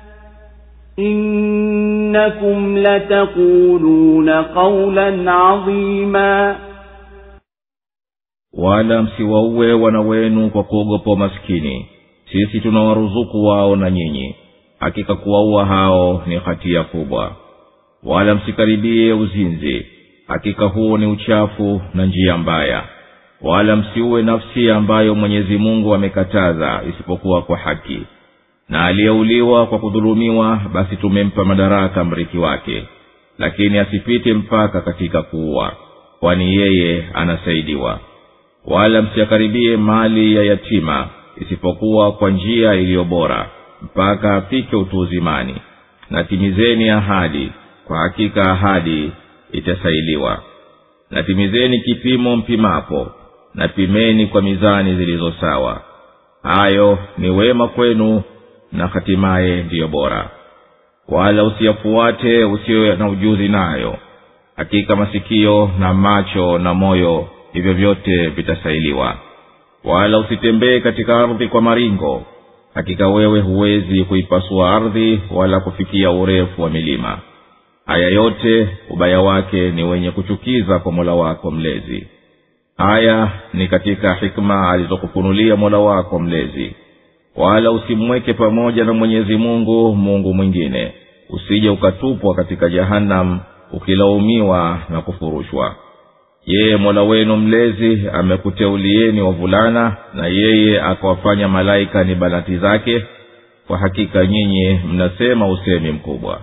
إنكم لتقولون قولا عظيما wala msiwauwe wana wenu kwa kuogopa maskini, sisi tunawaruzuku wao na nyinyi, hakika kuwaua hao ni hatia kubwa. Wala msikaribie uzinzi, hakika huo ni uchafu na njia mbaya. Wala msiue nafsi ambayo Mwenyezi Mungu amekataza isipokuwa kwa haki. Na aliyeuliwa kwa kudhulumiwa, basi tumempa madaraka mrithi wake, lakini asipite mpaka katika kuua, kwani yeye anasaidiwa. Wala msikaribie mali ya yatima isipokuwa kwa njia iliyo bora, mpaka afike utu uzimani. Na timizeni ahadi, kwa hakika ahadi itasailiwa. Na timizeni kipimo mpimapo, na pimeni kwa mizani zilizo sawa. Hayo ni wema kwenu, na hatimaye ndiyo bora. Wala usiyafuate usio na ujuzi nayo, hakika masikio na macho na moyo hivyo vyote vitasailiwa. Wala usitembee katika ardhi kwa maringo, hakika wewe huwezi kuipasua ardhi wala kufikia urefu wa milima. Haya yote ubaya wake ni wenye kuchukiza kwa Mola wako mlezi. Haya ni katika hikma alizokufunulia Mola wako mlezi. Wala usimweke pamoja na Mwenyezi Mungu Mungu mwingine, usije ukatupwa katika jahannam ukilaumiwa na kufurushwa. Yeye Mola wenu mlezi amekuteulieni wavulana, na yeye akawafanya malaika ni banati zake. Kwa hakika nyinyi mnasema usemi mkubwa.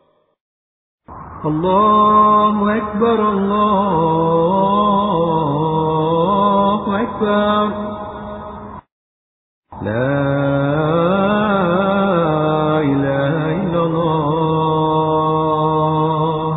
Allahu Akbar, Allahu Akbar. La ilaha illallah.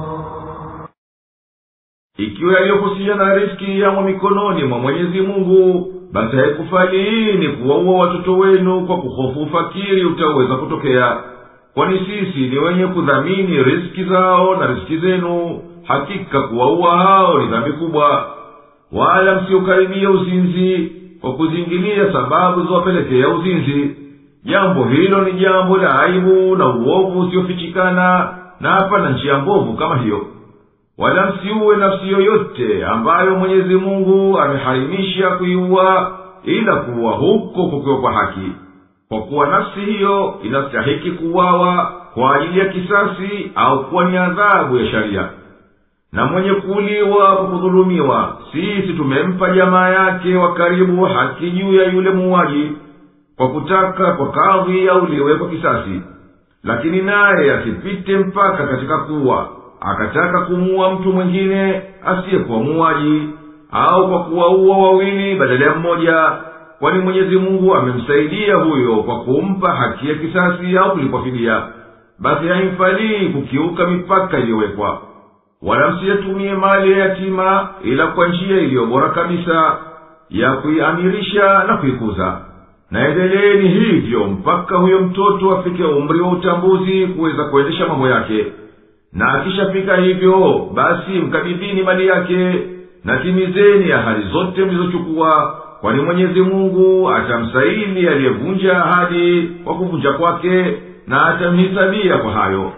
Ikiwa yaliyohusiana riziki yamo mikononi mwa Mwenyezi Mungu, basi haikufaliini kuwaua watoto wenu kwa kuhofu ufakiri utaweza kutokea. Kwani sisi ni wenye kudhamini riziki zao na riziki zenu, hakika kuwaua hao ni dhambi kubwa. Wala msiukaribia uzinzi kwa kuzingilia sababu ziwapelekea uzinzi. Jambo hilo ni jambo la aibu na uovu usiofichikana, na hapana njia mbovu kama hiyo. Wala msiue nafsi yoyote ambayo Mwenyezi Mungu ameharimisha kuiua, ila kuwa huko kukiwa kwa haki. Kwa kuwa nafsi hiyo inastahiki kuuawa kwa ajili ya kisasi au kuwa ni adhabu ya sharia. Na mwenye kuuliwa kwa kudhulumiwa, sisi tumempa jamaa yake wa karibu haki juu ya yule muuaji, kwa kutaka kwa kadhi auliwe kwa kisasi. Lakini naye asipite mpaka katika kuwa akataka kumuua mtu mwingine asiyekuwa muuaji, au kwa kuwaua wawili badala ya mmoja, kwani Mwenyezi Mungu amemsaidia huyo kwa kumpa haki ya kisasi au kulipwa fidia. Basi haimfalii kukiuka mipaka iliyowekwa. Wala msiyatumie mali ya yatima ila kwa njia iliyo bora kabisa ya kuiamirisha na kuikuza. Na endeleeni hivyo mpaka huyo mtoto afike umri wa utambuzi kuweza kuendesha mambo yake. Na akishafika hivyo, basi mkabidhini mali yake, na timizeni ahadi zote mlizochukua, kwani Mwenyezi Mungu atamsaili aliyevunja ahadi kwa kuvunja kwake, na atamhisabia kwa hayo.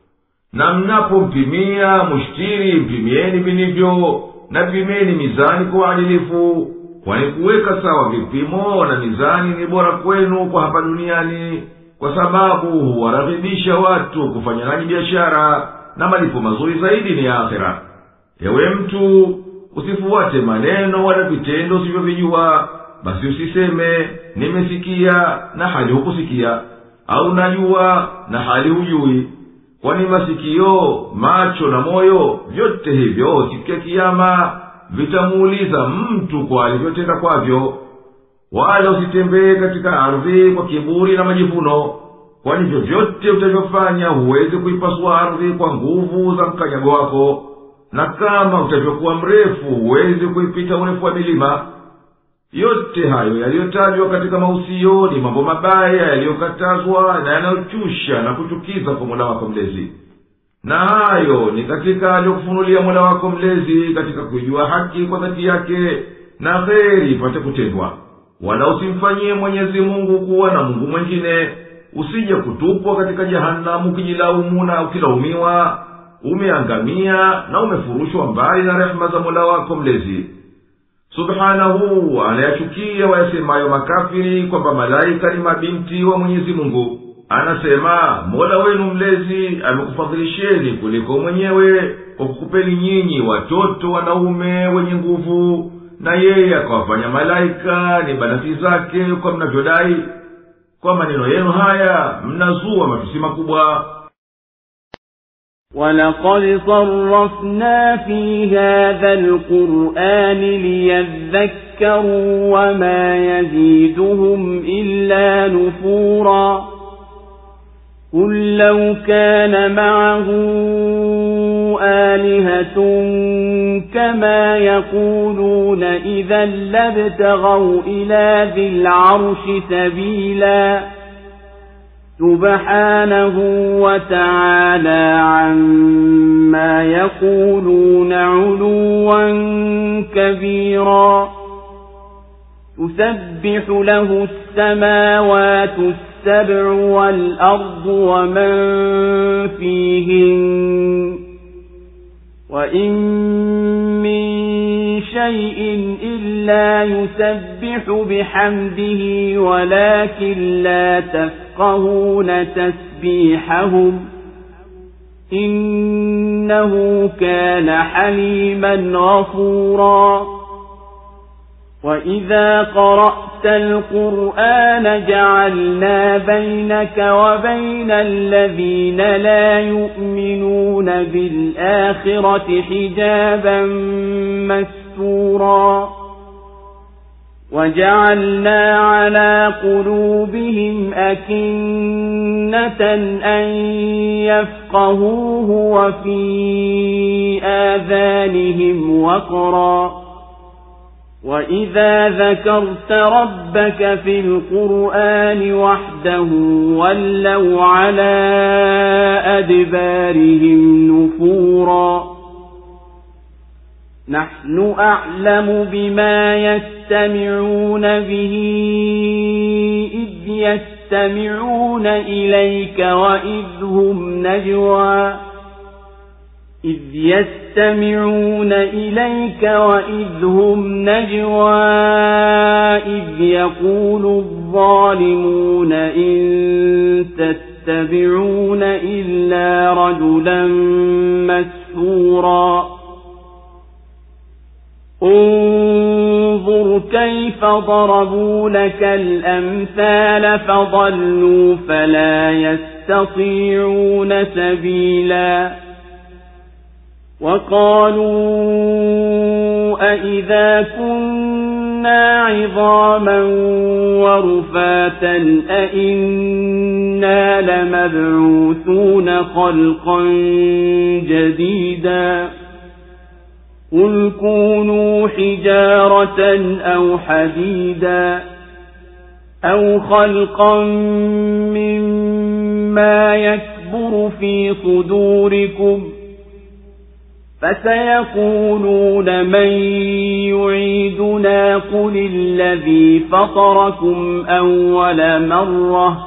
Na mnapompimia mushtiri, mpimieni vilivyo, na pimeni mizani kwa uadilifu, kwani kuweka sawa vipimo na mizani ni bora kwenu kwa hapa duniani, kwa sababu huwaraghibisha watu kufanya nanyi biashara, na malipo mazuri zaidi ni akhera. Ewe mtu, usifuate maneno wala vitendo usivyovijua. Basi usiseme nimesikia na hali hukusikia, au najua na hali hujui. Kwani masikio, macho na moyo, vyote hivyo siku ya kiyama vitamuuliza mtu kwa alivyotenda kwavyo. Wala usitembee katika ardhi kwa kiburi na majivuno, kwani vyovyote utavyofanya huwezi kuipasua ardhi kwa nguvu za mkanyago wako, na kama utavyokuwa mrefu huwezi kuipita urefu wa milima. Yote hayo yaliyotajwa katika mausio ni mambo mabaya yaliyokatazwa na yanayochusha na kuchukiza kwa Mola wako mlezi. Na hayo ni katika aliyokufunulia Mola wako mlezi katika kujua haki kwa dhati yake, na kheri ipate kutendwa. Wala usimfanyie Mwenyezi Mungu kuwa na Mungu mwengine, usije kutupwa katika jahanamu ukijilaumu na ukilaumiwa, umeangamia na umefurushwa mbali na rehema za Mola wako mlezi. subhanahu anayachukia wayasemayo makafiri kwamba malaika ni mabinti wa Mwenyezi Mungu. Anasema, Mola wenu mlezi amekufadhilisheni kuliko mwenyewe kwa kukupeni nyinyi watoto wanaume wenye nguvu, na yeye akawafanya malaika ni banati zake kwa mnavyodai. Kwa maneno yenu haya mnazua matusi makubwa. وَلَقَدْ صَرَّفْنَا فِي هَذَا الْقُرْآنِ لِيَذَّكَّرُوا وَمَا يَزِيدُهُمْ إِلَّا نُفُورًا قُل لَّوْ كَانَ مَعَهُ آلِهَةٌ كَمَا يَقُولُونَ إِذًا لَّابْتَغَوْا إِلَى ذِي الْعَرْشِ سَبِيلًا سُبْحَانَهُ وَتَعَالَى عَمَّا يَقُولُونَ عُلُوًّا كَبِيرًا تُسَبِّحُ لَهُ السَّمَاوَاتُ السَّبْعُ وَالْأَرْضُ وَمَن فِيهِنَّ وَإِن مِّن شَيْءٍ إِلَّا يُسَبِّحُ بِحَمْدِهِ وَلَكِن لَّا تَفْقَهُونَ تَسْبِيحَهُمْ إِنَّهُ كَانَ حَلِيمًا غَفُورًا وَإِذَا قَرَأْتَ الْقُرْآنَ جَعَلْنَا بَيْنَكَ وَبَيْنَ الَّذِينَ لَا يُؤْمِنُونَ بِالْآخِرَةِ حِجَابًا مَّسْتُورًا وَجَعَلْنَا عَلَى قُلُوبِهِمْ أَكِنَّةً أَن يَفْقَهُوهُ وَفِي آذَانِهِمْ وَقْرًا وَإِذَا ذَكَرْتَ رَبَّكَ فِي الْقُرْآنِ وَحْدَهُ وَلَّوْا عَلَى أَدْبَارِهِمْ نُفُورًا نَحْنُ أَعْلَمُ بِمَا يَسْتَمِعُونَ بِهِ إِذْ يَسْتَمِعُونَ إِلَيْكَ وَإِذْ هُمْ نَجْوَى إِذْ يَسْتَمِعُونَ إِلَيْكَ وَإِذْ هُمْ نَجْوَى إِذْ يَقُولُ الظَّالِمُونَ إِن تَتَّبِعُونَ إِلَّا رَجُلًا مَّسْحُورًا انظُرْ كَيْفَ ضَرَبُوا لَكَ الْأَمْثَالَ فَضَلُّوا فَلَا يَسْتَطِيعُونَ سَبِيلًا وَقَالُوا أَإِذَا كُنَّا عِظَامًا وَرُفَاتًا أَإِنَّا لَمَبْعُوثُونَ خَلْقًا جَدِيدًا قُلْ كُونُوا حِجَارَةً أَوْ حَدِيدًا أَوْ خَلْقًا مِّمَّا يَكْبُرُ فِي صُدُورِكُمْ فَسَيَقُولُونَ مَن يُعِيدُنَا قُلِ الَّذِي فَطَرَكُمْ أَوَّلَ مَرَّةٍ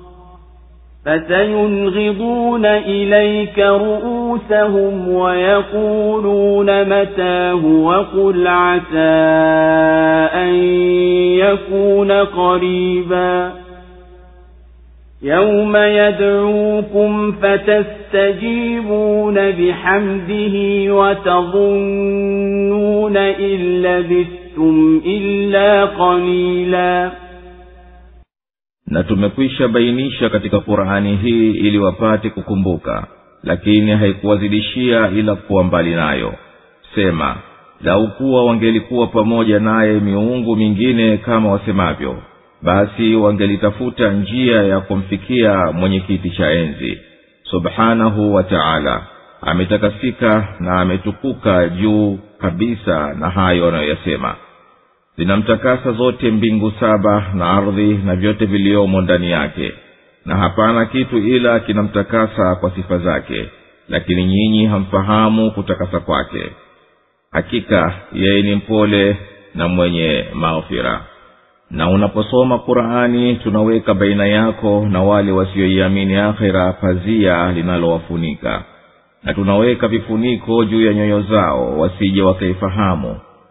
فَسَيُنْغِضُونَ إِلَيْكَ رُءُوسَهُمْ وَيَقُولُونَ مَتَىٰ هُوَ قُلْ عَسَىٰ أَن يَكُونَ قَرِيبًا يَوْمَ يَدْعُوكُمْ فَتَسْتَجِيبُونَ بِحَمْدِهِ وَتَظُنُّونَ إِن لَّبِثْتُمْ إِلَّا قَلِيلًا. Na tumekwisha bainisha katika Qur'ani hii ili wapate kukumbuka, lakini haikuwazidishia ila kuwa mbali nayo. Sema, lau kuwa wangelikuwa pamoja naye miungu mingine kama wasemavyo, basi wangelitafuta njia ya kumfikia mwenye kiti cha enzi. Subhanahu wa ta'ala, ametakasika na ametukuka juu kabisa na hayo wanayosema. Zinamtakasa zote mbingu saba na ardhi na vyote viliomo ndani yake, na hapana kitu ila kinamtakasa kwa sifa zake, lakini nyinyi hamfahamu kutakasa kwake. Hakika yeye ni mpole na mwenye maghfira. Na unaposoma Qur'ani tunaweka baina yako na wale wasioiamini akhira pazia linalowafunika, na tunaweka vifuniko juu ya nyoyo zao wasije wakaifahamu,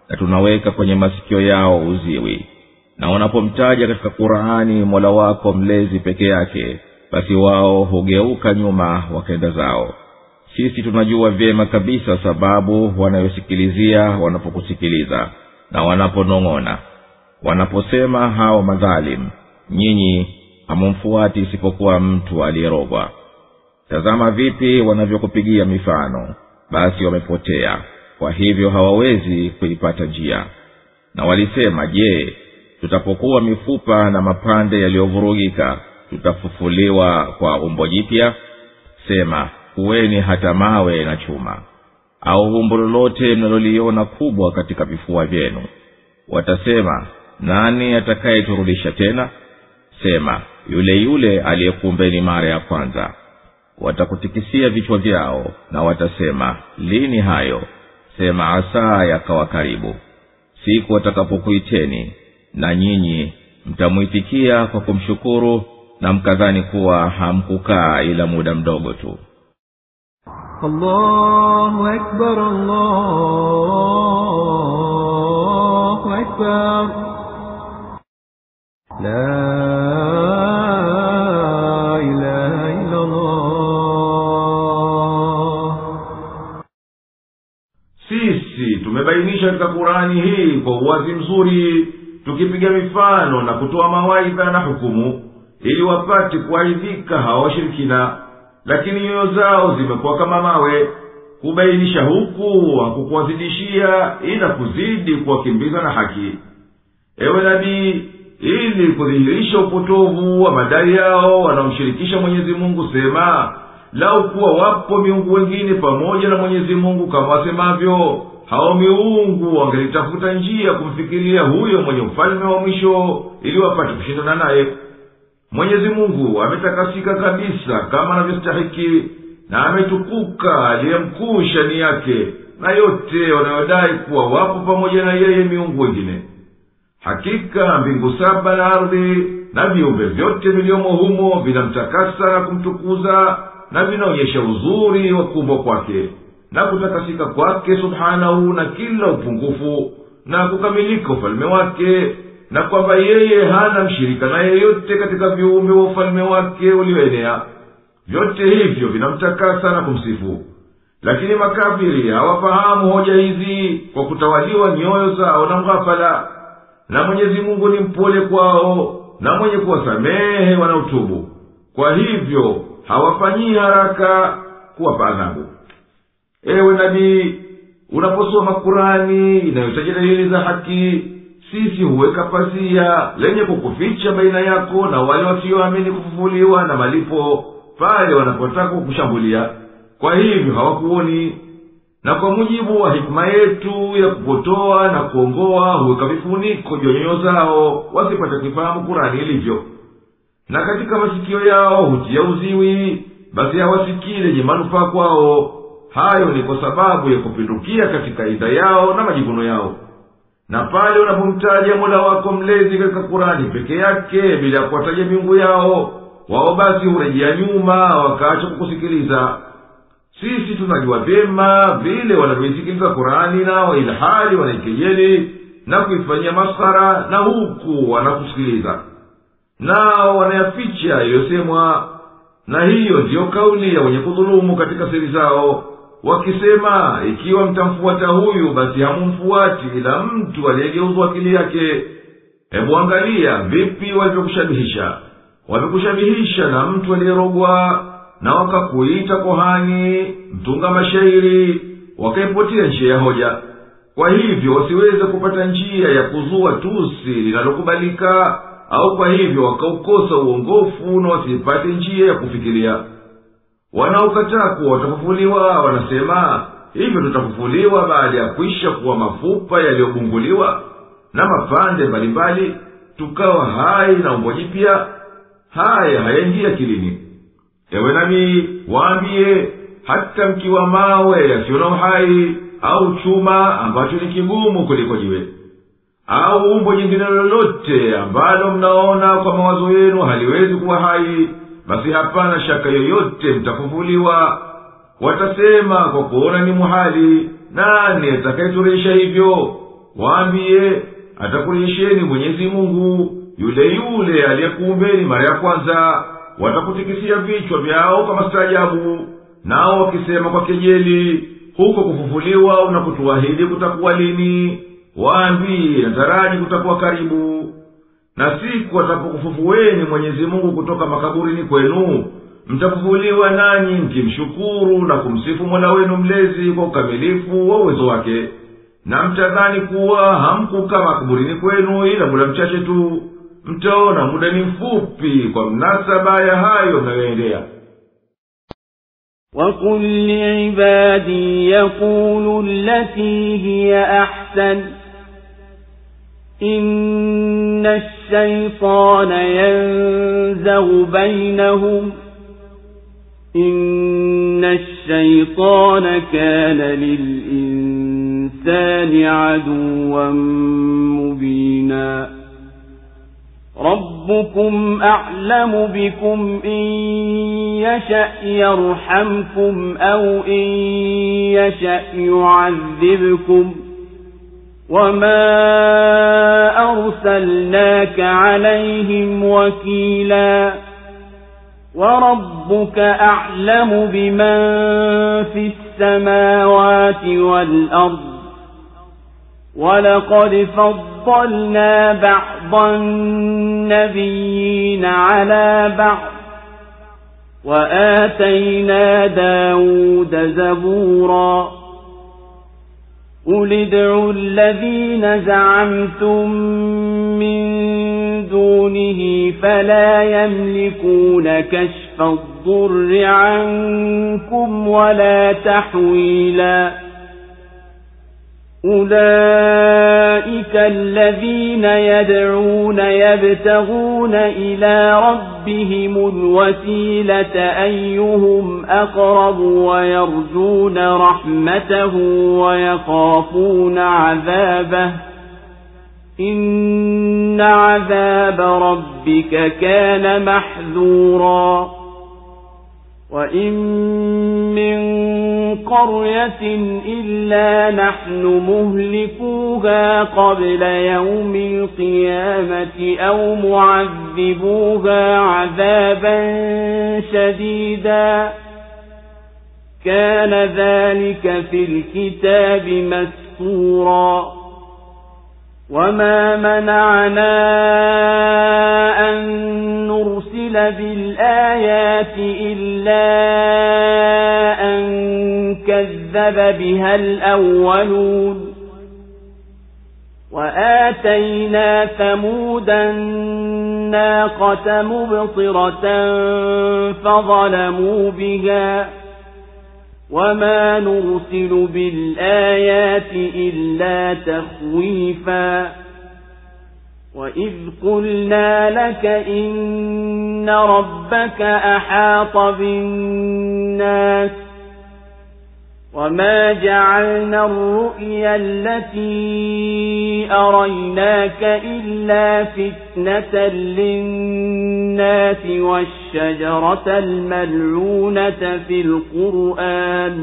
na tunaweka kwenye masikio yao uziwi. Na unapomtaja katika Qur'ani Mola wako mlezi peke yake, basi wao hugeuka nyuma wakenda zao. Sisi tunajua vyema kabisa sababu wanayosikilizia wanapokusikiliza na wanaponong'ona. Wanaposema hao madhalim, nyinyi hamumfuati isipokuwa mtu aliyerogwa. Tazama vipi wanavyokupigia mifano, basi wamepotea, kwa hivyo hawawezi kuipata njia. Na walisema, je, tutapokuwa mifupa na mapande yaliyovurugika tutafufuliwa kwa umbo jipya? Sema, kuweni hata mawe na chuma, au umbo lolote mnaloliona kubwa katika vifua vyenu. Watasema, nani atakayeturudisha tena? Sema, yule yule aliyekuumbeni mara ya kwanza. Watakutikisia vichwa vyao na watasema, lini hayo? Sema, asa yakawa karibu, siku watakapokuiteni, na nyinyi mtamuitikia kwa kumshukuru, na mkadhani kuwa hamkukaa ila muda mdogo tu. Allahu akbar, Allahu akbar. La ilaha illa Allah. Sisi tumebainisha katika Qur'ani hii kwa uwazi mzuri, tukipiga mifano na kutoa mawaidha na hukumu, ili wapate kuaidhika hao washirikina. Lakini nyoyo zao zimekuwa kama mawe. Kubainisha huku hakukuwazidishia ila kuzidi kuwakimbiza na haki. Ewe nabii, ili kudhihirisha upotovu wa madai yao wanaomshirikisha Mwenyezi Mungu, sema, lau kuwa wapo miungu wengine pamoja na Mwenyezi Mungu kama wasemavyo, hao miungu wangelitafuta njia kumfikiria huyo mwenye ufalme wa mwisho ili wapate kushindana naye. Mwenyezi Mungu ametakasika kabisa kama anavyostahiki, na ametukuka aliyemkuu shani yake, na yote wanayodai kuwa wapo pamoja na yeye miungu wengine. Hakika mbingu saba na ardhi na viumbe vyote viliomo humo vinamtakasa na kumtukuza, na vinaonyesha uzuri wa kuumbwa kwake na kutakasika kwake subhanahu na kila upungufu, na kukamilika ufalme wake, na kwamba yeye hana mshirika na yeyote katika viumbe wa ufalme wake ulioenea. Vyote hivyo vinamtakasa na kumsifu. Lakini makafiri hawafahamu hoja hizi kwa kutawaliwa nyoyo zao na mghafala. Na Mwenyezi Mungu ni mpole kwao na mwenye kuwasamehe wanaotubu, kwa hivyo hawafanyii haraka kuwapa adhabu. Ewe nabii, unaposoma Qur'ani inayotaja dalili za haki, sisi huweka pazia lenye kukuficha baina yako na wale wasioamini kufufuliwa na malipo pale wanapotaka kukushambulia, kwa hivyo hawakuoni. Na kwa mujibu wa hikma yetu ya kupotoa na kuongoa, huweka vifuniko juu ya nyoyo zao wasipate kufahamu Qur'ani ilivyo. Na katika masikio yao hutia uziwi, basi hawasikii lenye manufaa kwao. Hayo ni kwa sababu ya kupindukia katika idha yao na majivuno yao. Na pale unapomtaja Mola wako mlezi katika Qur'ani peke yake bila kuwataja miungu yao, wao basi hurejea nyuma wakaacha kukusikiliza. Sisi tunajua vyema vile wanavyoisikiliza Qur'ani nao ilhali wanaikejeli na kuifanyia maskhara, na huku wanakusikiliza nao wanayaficha iliyosemwa. Na hiyo ndiyo kauli ya wenye kudhulumu katika siri zao, wakisema, ikiwa mtamfuata huyu basi hamumfuati ila mtu aliyegeuzwa akili yake. Hebu angalia vipi walivyokushabihisha. Wamekushabihisha na mtu aliyerogwa, na wakakuita kohani, mtunga mashairi, wakaipotea njia ya hoja. Kwa hivyo wasiweze kupata njia ya kuzua tusi linalokubalika, au kwa hivyo wakaukosa uongofu na wasipate njia ya kufikiria. Wanaokataa kuwa watafufuliwa wanasema, hivyo tutafufuliwa baada ya kuisha kuwa mafupa yaliyobunguliwa na mapande mbalimbali, tukawa hai na umbo jipya? Haya hayaingia kilini. Ewe nami, waambie, hata mkiwa mawe yasiyo na uhai, au chuma ambacho ni kigumu kuliko jiwe, au umbo jingine lolote ambalo mnaona kwa mawazo yenu haliwezi kuwa hai, basi hapana shaka yoyote mtafufuliwa. Watasema kwa kuona ni muhali, nani atakayeturejesha hivyo? waambie, atakurejesheni Mwenyezi Mungu yule yule aliyekuumbeni mara ya kwanza. Watakutikisia vichwa vyao kwa mastaajabu, nao wakisema kwa kejeli, huko kufufuliwa unakutuahidi kutakuwa lini? Waambie, nataraji kutakuwa karibu. Na siku atapokufufueni Mwenyezi Mungu kutoka makaburini kwenu, mtafufuliwa nanyi mkimshukuru na kumsifu Mola wenu mlezi kwa ukamilifu wa uwezo wake, na mtadhani kuwa hamkukaa makaburini kwenu ila muda mchache tu. Mtaona muda ni mfupi kwa mnasaba ya hayo mnayoendea. وَقُلْ لِعِبَادِي يَقُولُوا الَّتِي هِيَ أَحْسَنُ إِنَّ الشَّيْطَانَ يَنزَغُ بَيْنَهُمْ إِنَّ الشَّيْطَانَ كَانَ لِلْإِنسَانِ عَدُوًّا مُبِينًا رَبُّكُمْ أَعْلَمُ بِكُمْ إِنْ يَشَأْ يَرْحَمْكُمْ أَوْ إِنْ يَشَأْ يُعَذِّبْكُمْ وَمَا أَرْسَلْنَاكَ عَلَيْهِمْ وَكِيلًا وَرَبُّكَ أَعْلَمُ بِمَنْ فِي السَّمَاوَاتِ وَالْأَرْضِ وَلَقَدْ فَضَّلْنَا بَعْضَ النَّبِيِّينَ عَلَى بَعْضٍ وَآتَيْنَا دَاوُودَ زَبُورًا قُلِ ادْعُوا الَّذِينَ زَعَمْتُمْ مِنْ دُونِهِ فَلَا يَمْلِكُونَ كَشْفَ الضُّرِّ عَنْكُمْ وَلَا تَحْوِيلًا أُولَئِكَ الَّذِينَ يَدْعُونَ يَبْتَغُونَ إِلَى رَبِّهِمُ الْوَسِيلَةَ أَيُّهُمْ أَقْرَبُ وَيَرْجُونَ رَحْمَتَهُ وَيَخَافُونَ عَذَابَهُ إِنَّ عَذَابَ رَبِّكَ كَانَ مَحْذُورًا وَإِن مِّن قَرْيَةٍ إِلَّا نَحْنُ مُهْلِكُوهَا قَبْلَ يَوْمِ الْقِيَامَةِ أَوْ مُعَذِّبُوهَا عَذَابًا شَدِيدًا كَانَ ذَلِكَ فِي الْكِتَابِ مَسْطُورًا وَمَا مَنَعَنَا أَن نُّرْسِلَ بِالْآيَاتِ إِلَّا أَن كَذَّبَ بِهَا الْأَوَّلُونَ وَآتَيْنَا ثَمُودَ النَّاقَةَ مُبْصِرَةً فَظَلَمُوا بِهَا وَمَا نُرْسِلُ بِالْآيَاتِ إِلَّا تَخْوِيفًا وَإِذْ قُلْنَا لَكَ إِنَّ رَبَّكَ أَحَاطَ بِالنَّاسِ وَمَا جَعَلْنَا الرُّؤْيَا الَّتِي أَرَيْنَاكَ إِلَّا فِتْنَةً لِلنَّاسِ وَالشَّجَرَةَ الْمَلْعُونَةَ فِي الْقُرْآنِ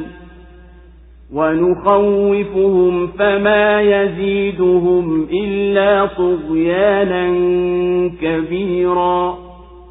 وَنُخَوِّفُهُمْ فَمَا يَزِيدُهُمْ إِلَّا طُغْيَانًا كَبِيرًا.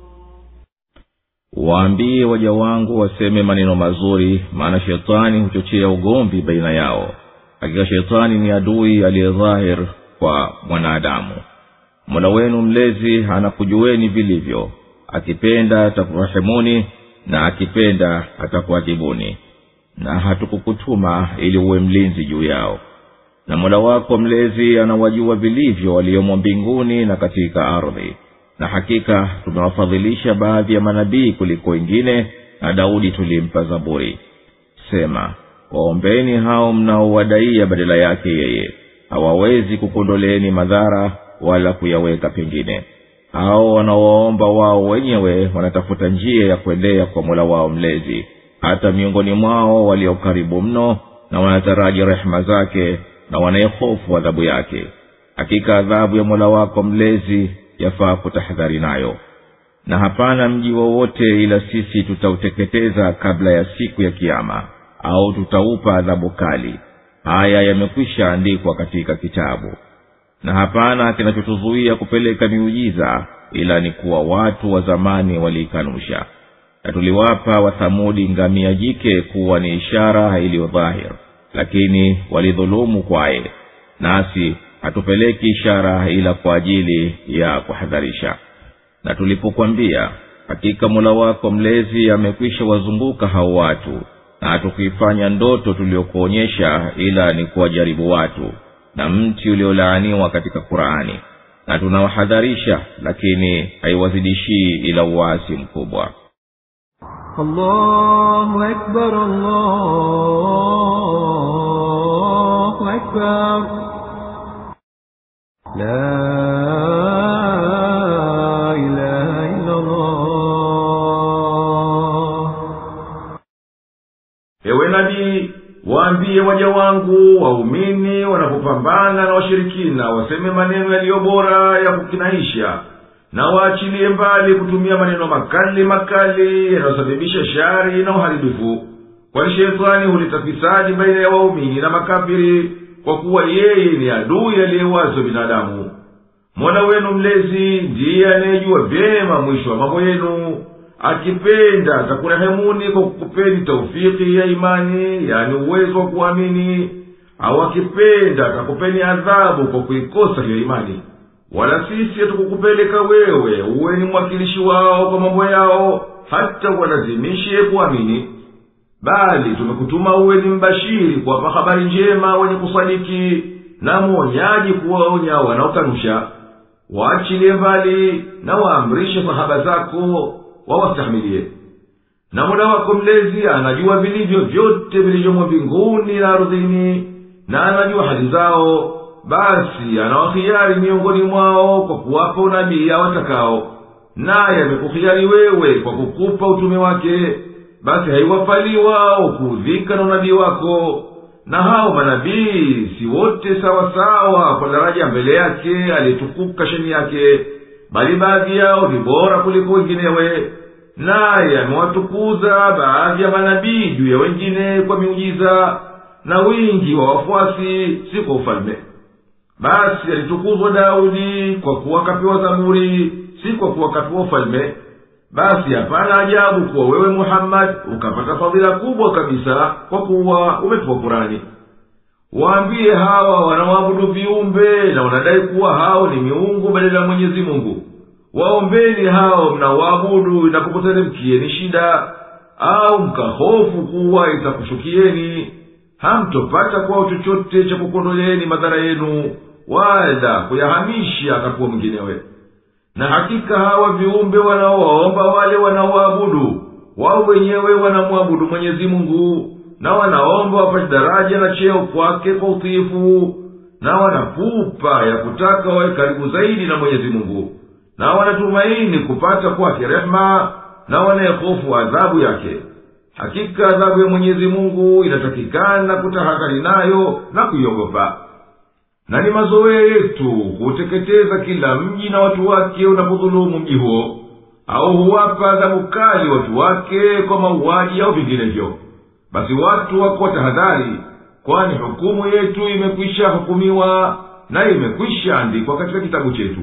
Waambie waja wangu waseme maneno mazuri, maana shetani huchochea ugomvi baina yao. Hakika shetani ni adui aliyedhahir kwa mwanadamu. Mola wenu mlezi anakujueni vilivyo, akipenda atakurehemuni na akipenda atakuadhibuni, na hatukukutuma ili uwe mlinzi juu yao. Na Mola wako mlezi anawajua vilivyo waliomo mbinguni na katika ardhi, na hakika tumewafadhilisha baadhi ya manabii kuliko wengine, na Daudi tulimpa Zaburi. Sema, waombeni hao mnaowadaia badala yake yeye, hawawezi kukondoleeni madhara wala kuyaweka pengine. Hao wanaoomba wao wenyewe wanatafuta njia ya kuendea kwa Mola wao mlezi, hata miongoni mwao walio karibu mno, na wanataraji rehema zake na wanayehofu adhabu yake. Hakika adhabu ya Mola wako mlezi yafaa kutahadhari nayo. Na hapana mji wowote ila sisi tutauteketeza kabla ya siku ya kiyama, au tutaupa adhabu kali. haya yamekwisha andikwa katika kitabu. Na hapana kinachotuzuia kupeleka miujiza ila ni kuwa watu wa zamani waliikanusha. Na tuliwapa Wathamudi ngamia jike kuwa ni ishara iliyo dhahir, lakini walidhulumu kwaye. Nasi hatupeleki ishara ila kwa ajili ya kuhadharisha. Na tulipokuambia hakika Mola wako mlezi amekwisha wazunguka hao watu, na hatukuifanya ndoto tuliyokuonyesha ila ni kuwajaribu watu na mti uliolaaniwa katika Qur'ani, na tunawahadharisha lakini haiwazidishii ila uasi mkubwa. Allahu Akbar, Allahu Akbar. La ilaha illa Allah. Ewe nabii, waambie waja wangu waumini wanapopambana na washirikina waseme maneno yaliyo bora ya kukinaisha, na waachilie mbali kutumia maneno makali makali yanayosababisha shari na uharibifu, kwani shetani huleta fisadi baina ya waumini na makafiri, kwa kuwa yeye ni adui aliyewazi wa binadamu. Mola wenu mlezi ndiye anayejua vyema mwisho wa mambo yenu. Akipenda atakurehemuni kwa kukupeni taufiki ya imani, yani uwezo wa kuamini, au akipenda atakupeni adhabu kwa kuikosa hiyo imani. Wala sisi hatukukupeleka wewe uwe ni mwakilishi wao kwa mambo yao hata walazimishe kuamini, bali tumekutuma uwe ni mbashiri kuwapa habari njema wenye kusadiki, na mwonyaji kuwaonya wanaokanusha. Waachilie mbali na waamrishe sahaba zako wawastahimilie. Na Mola wako mlezi anajua vilivyo vyote vilivyomo mbinguni na ardhini, na anajua hali zao, basi anawakhiyari miongoni mwao kwa kuwapa unabii awatakao. Naye amekukhiyari wewe kwa kukupa utume wake, basi haiwafali wao kuudhika na unabii wako. Na hao manabii si wote sawa sawa kwa daraja mbele yake aliyetukuka shani yake, bali baadhi yao ni bora kuliko wenginewe. Naye amewatukuza baadhi ya manabii juu ya wengine kwa miujiza na wingi wa wafuasi, si kwa ufalme. Basi alitukuzwa Daudi kwa kuwa kapewa Zaburi, si kwa kuwa kapewa ufalme. Basi hapana ajabu kuwa wewe Muhammad ukapata fadhila kubwa kabisa kwa kuwa umepewa Qur'ani. Waambie hawa wanaoabudu viumbe na wanadai kuwa hao ni miungu badala ya Mwenyezi Mungu, waombeni hao mnaoabudu inapokuteremkieni shida, au mkahofu kuwa itakushukieni. Hamtopata kwao chochote cha kukondoleeni madhara yenu, wala kuyahamisha atakuwa mwinginewe. Na hakika hawa viumbe wanaowaomba wale wanaoabudu, wao wenyewe wanamwabudu Mwenyezi Mungu, na wanaomba wapate daraja na cheo kwake kwa utiifu, na wanapupa ya kutaka wawe karibu zaidi na Mwenyezi Mungu, na wanatumaini kupata kwake rehema, na wanayehofu adhabu yake. Hakika adhabu ya Mwenyezi Mungu inatakikana kutahakari nayo na kuiogopa. Na ni mazoea yetu kuteketeza kila mji na watu wake unapodhulumu mji huo, au huwapa adhabu kali watu wake kwa mauaji au vinginevyo. Basi watu wako tahadhari, kwani hukumu yetu imekwisha hukumiwa na imekwisha andikwa katika kitabu chetu.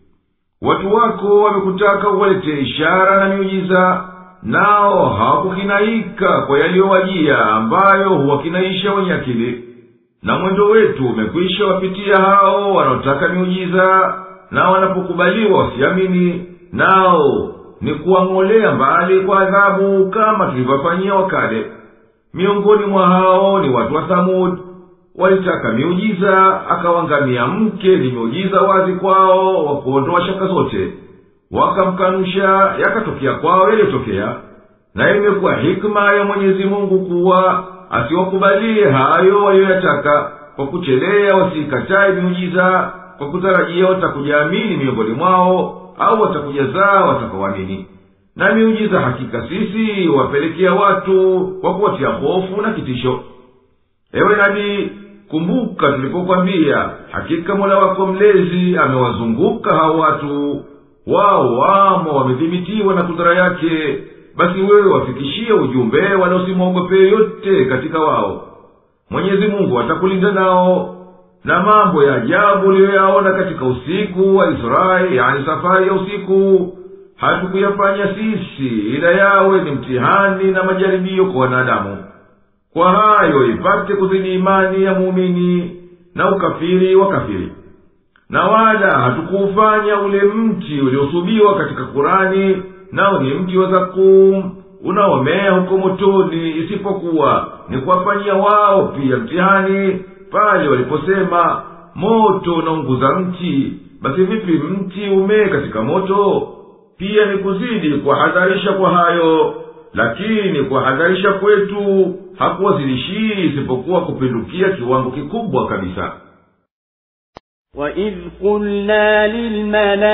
Watu wako wamekutaka uwalete ishara na miujiza, nao hawakukinaika kwa yaliyowajia ambayo huwakinaisha wenye akili. Na mwendo wetu umekwisha wapitia hao wanaotaka miujiza, na wanapokubaliwa wasiamini, nao ni kuwang'olea mbali kwa adhabu kama tulivyofanyia wakale. Miongoni mwa hao ni watu wa Thamud. Walitaka miujiza, akawangamia mke ni miujiza wazi kwao wa kuondoa shaka zote. Wakamkanusha, yakatokea kwao yaliyotokea. Na imekuwa hikma ya Mwenyezi Mungu kuwa asiwakubalie hayo walioyataka, kwa kuchelea wasikatae miujiza, kwa kutarajia watakujaamini miongoni mwao, au watakujazaa watakaoamini. Na miujiza hakika sisi wapelekea watu kwa kuwatia hofu na kitisho. Ewe nabii, kumbuka tulipokwambia hakika Mola wako mlezi amewazunguka hao watu, wao wamo wamedhibitiwa na kudhara yake. Basi wewe wafikishie ujumbe wala usimwogope yote katika wao. mwenyezi mungu atakulinda nao. Na mambo ya ajabu uliyoyaona katika usiku wa Israeli, yani safari ya usiku, hatukuyafanya sisi ila yawe ni mtihani na majaribio kwa wanadamu, kwa hayo ipate kuzidi imani ya muumini na ukafiri wa kafiri. Na wala hatukuufanya ule mti uliosubiwa katika Kurani, nao ni mti wa zakum unaomea huko motoni, isipokuwa ni kuwafanyia wao pia mtihani pale waliposema moto unaunguza mti, basi vipi mti umee katika moto? Pia ni kuzidi kuwahadharisha kwa hayo, lakini kuwahadharisha kwetu hakuwazidishii isipokuwa kupindukia kiwango kikubwa kabisa. وَإِذْ قُلْنَا لِلْمَلَائِكَةِ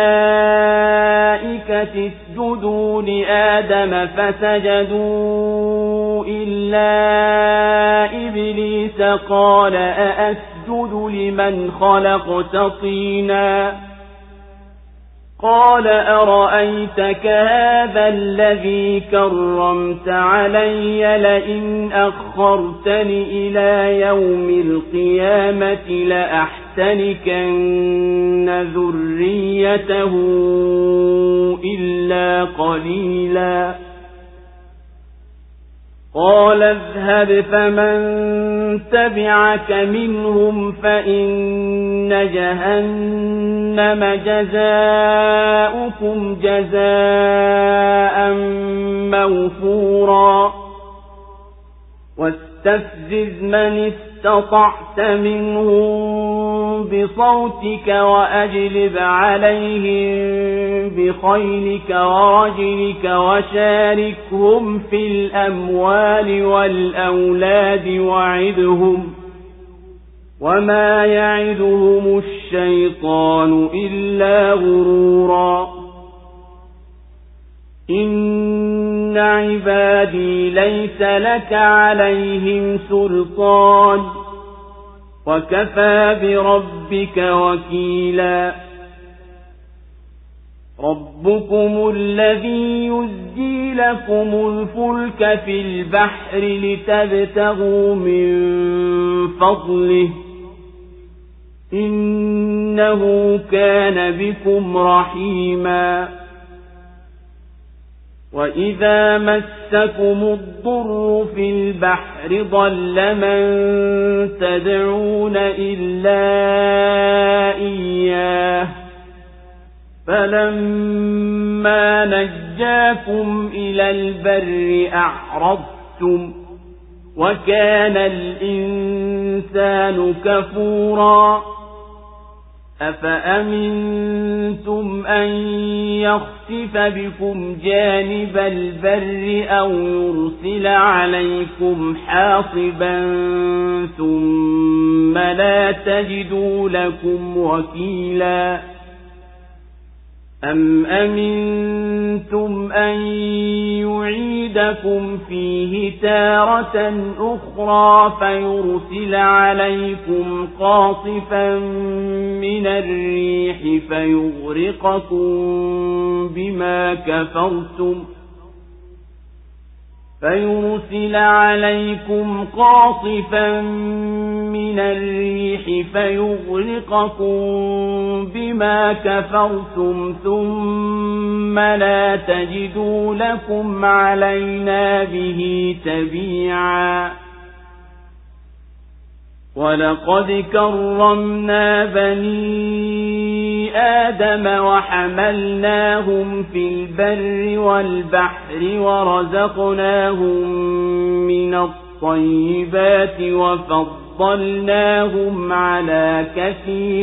اسْجُدُوا لِآدَمَ فَسَجَدُوا إِلَّا إِبْلِيسَ قَالَ أَأَسْجُدُ لِمَنْ خَلَقْتَ طِينًا قَالَ أَرَأَيْتَكَ هَذَا الَّذِي كَرَّمْتَ عَلَيَّ لَئِنْ أَخَّرْتَنِ إِلَى يَوْمِ الْقِيَامَةِ لَأَحْتَنِكَنَّ ذُرِّيَّتَهُ إِلَّا قَلِيلًا قَالَ اذْهَبْ فَمَن تَبِعَكَ مِنْهُمْ فَإِنَّ جَهَنَّمَ جَزَاؤُكُمْ جَزَاءً مَّوْفُورًا وَاسْتَفْزِزْ مَنِ اسْتَطَعْتَ مِنْهُمْ بِصَوْتِكَ وَأَجْلِبْ عَلَيْهِمْ بِخَيْلِكَ وَرَجِلِكَ وَشَارِكْهُمْ فِي الْأَمْوَالِ وَالْأَوْلَادِ وَعِدْهُمْ وَمَا يَعِدُهُمُ الشَّيْطَانُ إِلَّا غُرُورًا إِنَّ عِبَادِي لَيْسَ لَكَ عَلَيْهِمْ سُلْطَانٌ وَكَفَى بِرَبِّكَ وَكِيلًا رَبُّكُمُ الَّذِي يُزْجِي لَكُمُ الْفُلْكَ فِي الْبَحْرِ لِتَبْتَغُوا مِنْ فَضْلِهِ إِنَّهُ كَانَ بِكُمْ رَحِيمًا وَإِذَا مَسَّكُمُ الضُّرُّ فِي الْبَحْرِ ضَلَّ مَن تَدْعُونَ إِلَّا إِيَّاهُ فَلَمَّا نَجَّاكُمْ إِلَى الْبَرِّ أَعْرَضْتُمْ وَكَانَ الْإِنسَانُ كَفُورًا أَفَأَمِنْتُمْ أَنْ يَخْسِفَ بِكُمْ جَانِبَ الْبَرِّ أَوْ يُرْسِلَ عَلَيْكُمْ حَاصِبًا ثُمَّ لَا تَجِدُوا لَكُمْ وَكِيلًا أَمْ أَمِنْتُمْ أَنْ يُعِيدَكُمْ فِيهِ تَارَةً أُخْرَى فَيُرْسِلَ عَلَيْكُمْ قَاصِفًا مِنَ الرِّيحِ فَيُغْرِقَكُمْ بِمَا كَفَرْتُمْ فَيُرْسِلَ عَلَيْكُمْ قَاصِفًا مِنَ الرِّيحِ فَيُغْرِقَكُمْ بِمَا كَفَرْتُمْ ثُمَّ لَا تَجِدُوا لَكُمْ عَلَيْنَا بِهِ تَبِيعًا وَلَقَدْ كَرَّمْنَا بَنِي آدَمَ وَحَمَلْنَاهُمْ فِي الْبَرِّ وَالْبَحْرِ وَرَزَقْنَاهُمْ مِنَ الطَّيِّبَاتِ وَفَضَّلْنَاهُمْ عَلَى كَثِيرٍ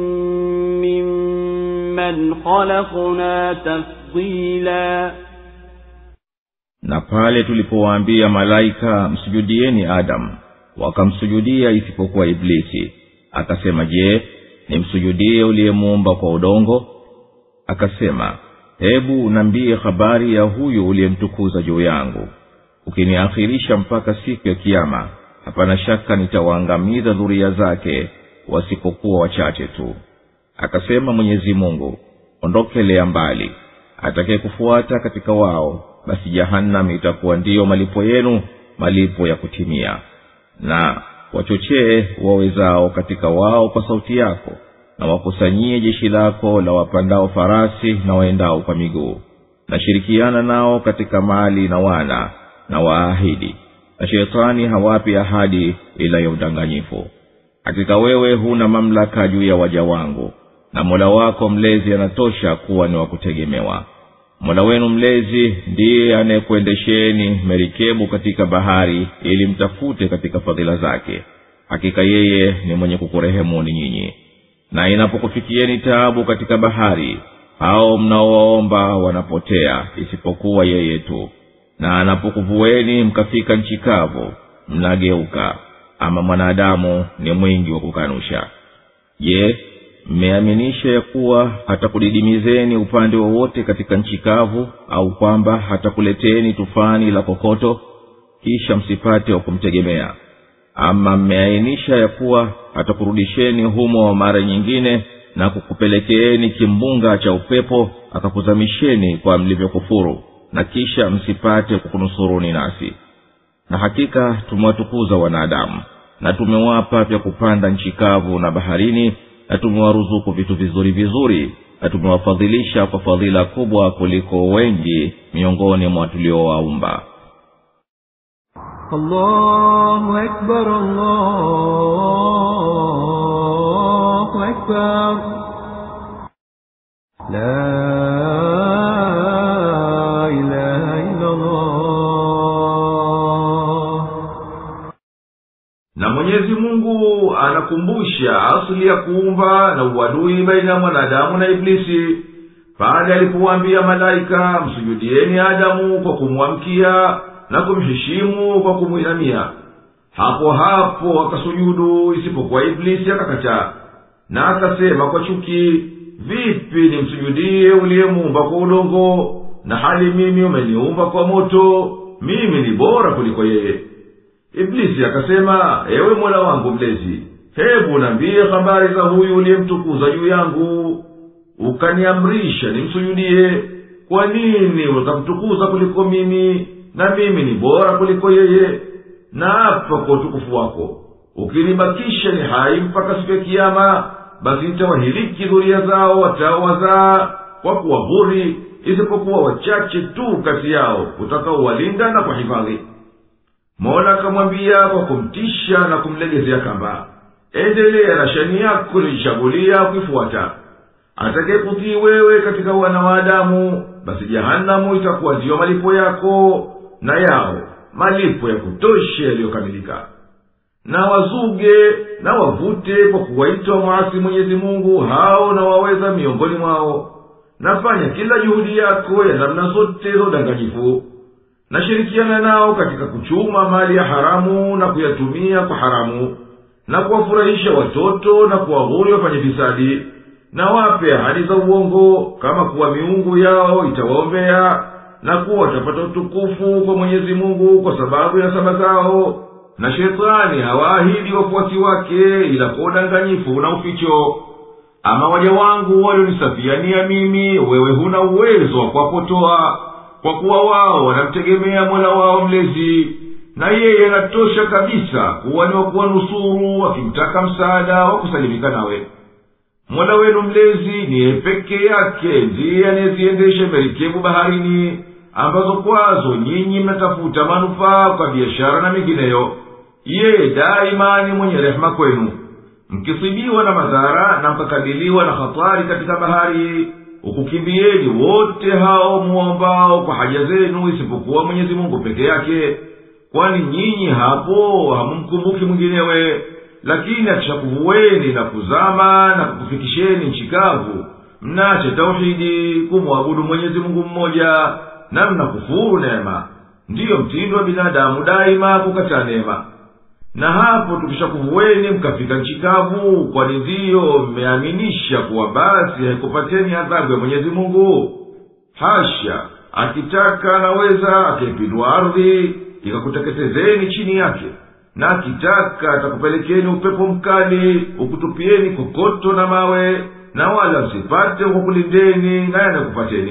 مِّمَّنْ خَلَقْنَا تَفْضِيلًا. Na pale tulipowaambia malaika msujudieni Adam, wakamsujudia isipokuwa Iblisi. Akasema, je, nimsujudie uliyemuumba kwa udongo? Akasema, hebu niambie habari ya huyu uliyemtukuza juu yangu. Ukiniakhirisha mpaka siku ya kiyama, hapana shaka nitawaangamiza dhuria zake wasipokuwa wachache tu. Akasema Mwenyezi Mungu, ondokelea mbali. Atakaye kufuata katika wao, basi jahannam itakuwa ndiyo malipo yenu, malipo ya kutimia. Na wachochee wawezao katika wao kwa sauti yako, na wakusanyie jeshi lako la wapandao farasi na waendao kwa miguu, na shirikiana nao katika mali na wana, na waahidi, na shetani hawapi ahadi ila ya udanganyifu. Hakika wewe huna mamlaka juu ya waja wangu, na Mola wako mlezi anatosha kuwa ni wa kutegemewa. Mola wenu mlezi ndiye anayekuendesheni merikebu katika bahari ili mtafute katika fadhila zake. Hakika yeye ni mwenye kukurehemuni nyinyi. Na inapokufikieni taabu katika bahari, hao mnaowaomba wanapotea isipokuwa yeye tu. Na anapokuvueni mkafika nchi kavu, mnageuka, ama mwanadamu ni mwingi wa kukanusha. Je, mmeaminisha ya kuwa hatakudidimizeni upande wowote katika nchi kavu, au kwamba hatakuleteni tufani la kokoto kisha msipate wa kumtegemea? Ama mmeainisha ya kuwa hatakurudisheni humo mara nyingine na kukupelekeeni kimbunga cha upepo akakuzamisheni kwa mlivyokufuru, na kisha msipate kukunusuruni nasi? Na hakika tumewatukuza wanadamu, na tumewapa vya kupanda nchi kavu na baharini, na tumewaruzuku vitu vizuri vizuri, na tumewafadhilisha kwa fadhila kubwa kuliko wengi miongoni mwa tuliowaumba. Allahu Akbar, Allahu Akbar. La ilaha illa Allah. Na Mwenyezi Mungu anakumbusha asili ya kuumba na uadui baina ya mwanadamu na Iblisi pale alipowaambia malaika, msujudieni Adamu kwa kumwamkia na kumheshimu kwa kumuinamia. Hapo hapo akasujudu isipokuwa Iblisi akakataa, na akasema kwa chuki, vipi nimsujudie uliyemuumba kwa udongo, na hali mimi umeniumba kwa moto? Mimi ni bora kuliko yeye. Iblisi akasema, ewe Mola wangu mlezi, hebu niambie habari za huyu uliyemtukuza juu yangu, ukaniamrisha nimsujudie. Kwa nini utamtukuza kuliko mimi, na mimi ni bora kuliko yeye? Na hapa kwa utukufu wako, ukinibakisha ni hai mpaka siku ya kiyama, basi nitawahiliki dhuria zao wataowazaa kwa kuwahuri, isipokuwa wachache tu kati yao utakaowalinda na kuhifadhi. Mola akamwambia kwa kumtisha na kumlegezea kamba, endelea na shani yako uliyojichagulia kuifuata. Atakayekutii wewe katika wana wa Adamu, basi jahanamu itakuwa ndiyo malipo yako na yao, malipo ya kutosha yaliyokamilika. Na wazuge na wavute kwa kuwaita muasi Mwenyezi Mungu hao na waweza miongoni mwao. Nafanya kila juhudi yako ya namna zote za udanganyifu. Na shirikiana nao katika kuchuma mali ya haramu na kuyatumia kwa haramu, na kuwafurahisha watoto na kuwaghuri wafanye fisadi, na wape ahadi za uongo kama kuwa miungu yao itawaombea, na kuwa watapata utukufu kwa Mwenyezi Mungu kwa sababu ya saba zao. Na shetani hawaahidi wafuasi wake ila kwa udanganyifu na uficho. Ama waja wangu walionisafiania mimi, wewe huna uwezo wa kuwapotoa, kwa kuwa wao wanamtegemea Mola wao mlezi, na yeye anatosha kabisa kuwa ni wa kuwanusuru wakimtaka msaada wa kusalimika nawe. Mola wenu mlezi ni peke yake ndiye anayeziendesha merikebu baharini, ambazo kwazo nyinyi mnatafuta manufaa kwa biashara na mengineyo. Yeye daima ni mwenye rehema kwenu. Mkisibiwa na madhara na mkakabiliwa na hatari katika bahari, ukukimbieni wote hao muombao kwa haja zenu isipokuwa Mwenyezi Mungu peke yake, kwani nyinyi hapo hamumkumbuki mwinginewe. Lakini akishakuvueni na kuzama na kukufikisheni nchi kavu, mnaache tauhidi kumwabudu Mwenyezi Mungu mmoja, na mnakufuru neema. Ndiyo mtindo wa binadamu daima kukataa neema. Na hapo tukishakuvueni mkafika nchi kavu, kwani ndiyo mmeaminisha kuwa basi haikupateni adhabu ya Mwenyezi Mungu? Hasha, akitaka anaweza akaipindua ardhi ikakuteketezeni chini yake, na akitaka atakupelekeni upepo mkali ukutupieni kokoto na mawe, na wala msipate kukulindeni na yanakupateni.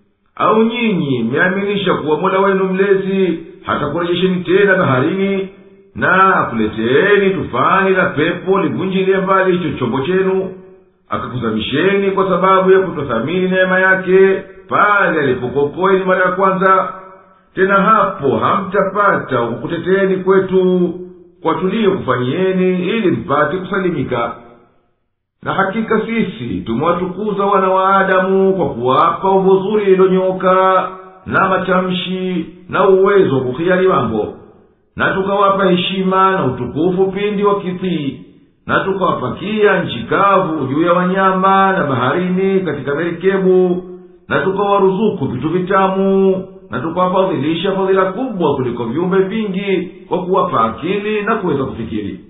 Au nyinyi mmeaminisha kuwa Mola wenu mlezi hatakurejesheni tena baharini, na akuleteeni tufani la pepo livunjilie mbali hicho chombo chenu, akakuzamisheni kwa sababu ya kutothamini neema yake pale alipokuokoeni mara ya kwanza. Tena hapo hamtapata ukukuteteeni kwetu kwa tuliyokufanyieni ili mpate kusalimika. Na hakika sisi tumewatukuza wana wa Adamu kwa kuwapa umbo zuri lililonyooka na matamshi na uwezo wa kukhiyari mambo, na tukawapa heshima na utukufu pindi wakitii, na tukawapakia nchi kavu juu ya wanyama na baharini katika merikebu, na tukawaruzuku vitu vitamu, na tukawafadhilisha fadhila kubwa kuliko viumbe vingi kwa kuwapa akili na kuweza kufikiri.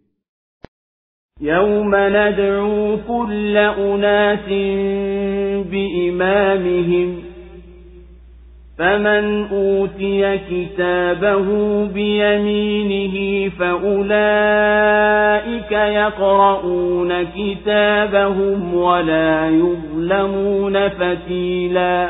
يَوْمَ نَدْعُو كُلَّ أُنَاسٍ بِإِمَامِهِمْ فَمَنْ أُوتِيَ كِتَابَهُ بِيَمِينِهِ فَأُولَئِكَ يَقْرَؤُونَ كِتَابَهُمْ وَلَا يُظْلَمُونَ فَتِيلًا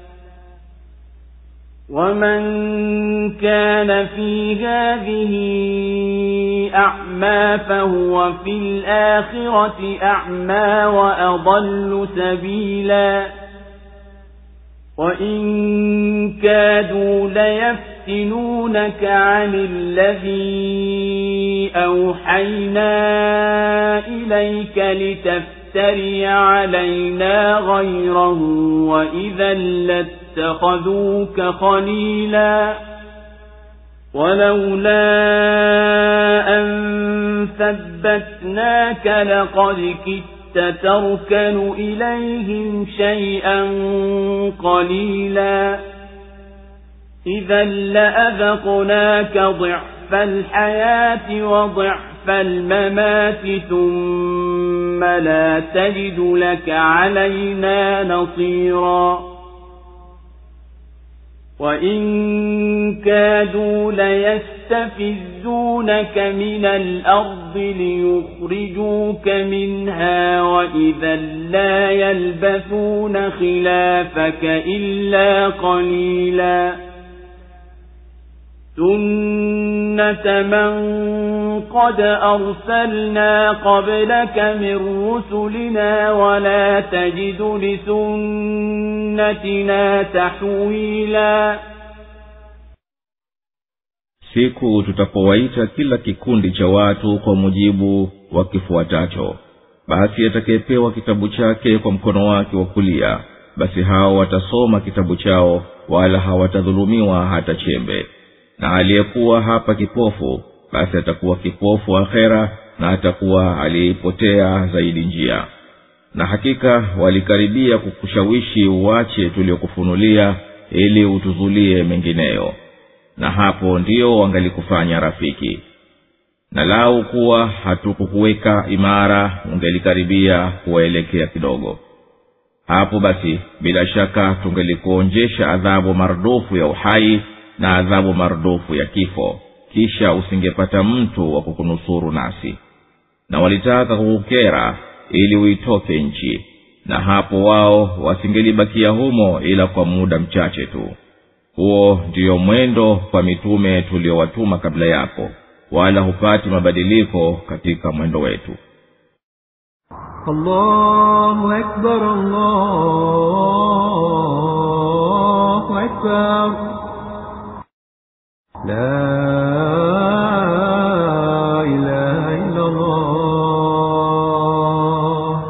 وَمَنْ كَانَ فِي هَذِهِ أَعْمَى فَهُوَ فِي الْآخِرَةِ أَعْمَى وَأَضَلُّ سَبِيلًا وَإِنْ كَادُوا لَيَفْتِنُونَكَ عَنِ الَّذِي أَوْحَيْنَا إِلَيْكَ لِتَفْتَرِيَ عَلَيْنَا غَيْرَهُ وَإِذًا لَاتَّخَذُوكَ خَلِيلًا وَلَوْلَا أَنْ ثَبَّتْنَاكَ لَقَدْ كِدتَّ تَرْكَنُ إِلَيْهِمْ شَيْئًا قَلِيلًا إِذًا لَأَذَقْنَاكَ ضِعْفَ الْحَيَاةِ وَضِعْفَ الْمَمَاتِ ثُمَّ لَا تَجِدُ لَكَ عَلَيْنَا نَصِيرًا وَإِنْ كَادُوا لَيَسْتَفِزُّونَكَ مِنَ الْأَرْضِ لِيُخْرِجُوكَ مِنْهَا وَإِذًا لَا يَلْبَثُونَ خِلَافَكَ إِلَّا قَلِيلًا سُنَّةَ مَنْ قَدْ أَرْسَلْنَا قَبْلَكَ مِنْ رُسُلِنَا وَلَا تَجِدُ لِسُنَّتِنَا تَحْوِيلًا. siku tutapowaita kila kikundi cha watu kwa mujibu wa kifuatacho, basi atakayepewa kitabu chake kwa mkono wake wa kulia, basi hao watasoma kitabu chao wala hawatadhulumiwa hata chembe. Na aliyekuwa hapa kipofu, basi atakuwa kipofu akhera, na atakuwa aliyepotea zaidi njia. Na hakika walikaribia kukushawishi uache tuliokufunulia ili utuzulie mengineyo, na hapo ndio wangalikufanya rafiki. Na lau kuwa hatukukuweka imara, ungelikaribia kuwaelekea kidogo. Hapo basi bila shaka tungelikuonjesha adhabu mardufu ya uhai na adhabu mardufu ya kifo, kisha usingepata mtu wa kukunusuru nasi. Na walitaka kukukera ili uitoke nchi, na hapo wao wasingelibakia humo ila kwa muda mchache tu. Huo ndio mwendo kwa mitume tuliowatuma kabla yako, wala hupati mabadiliko katika mwendo wetu. Allahu Akbar, Allahu Akbar. La ilaha illa Allah.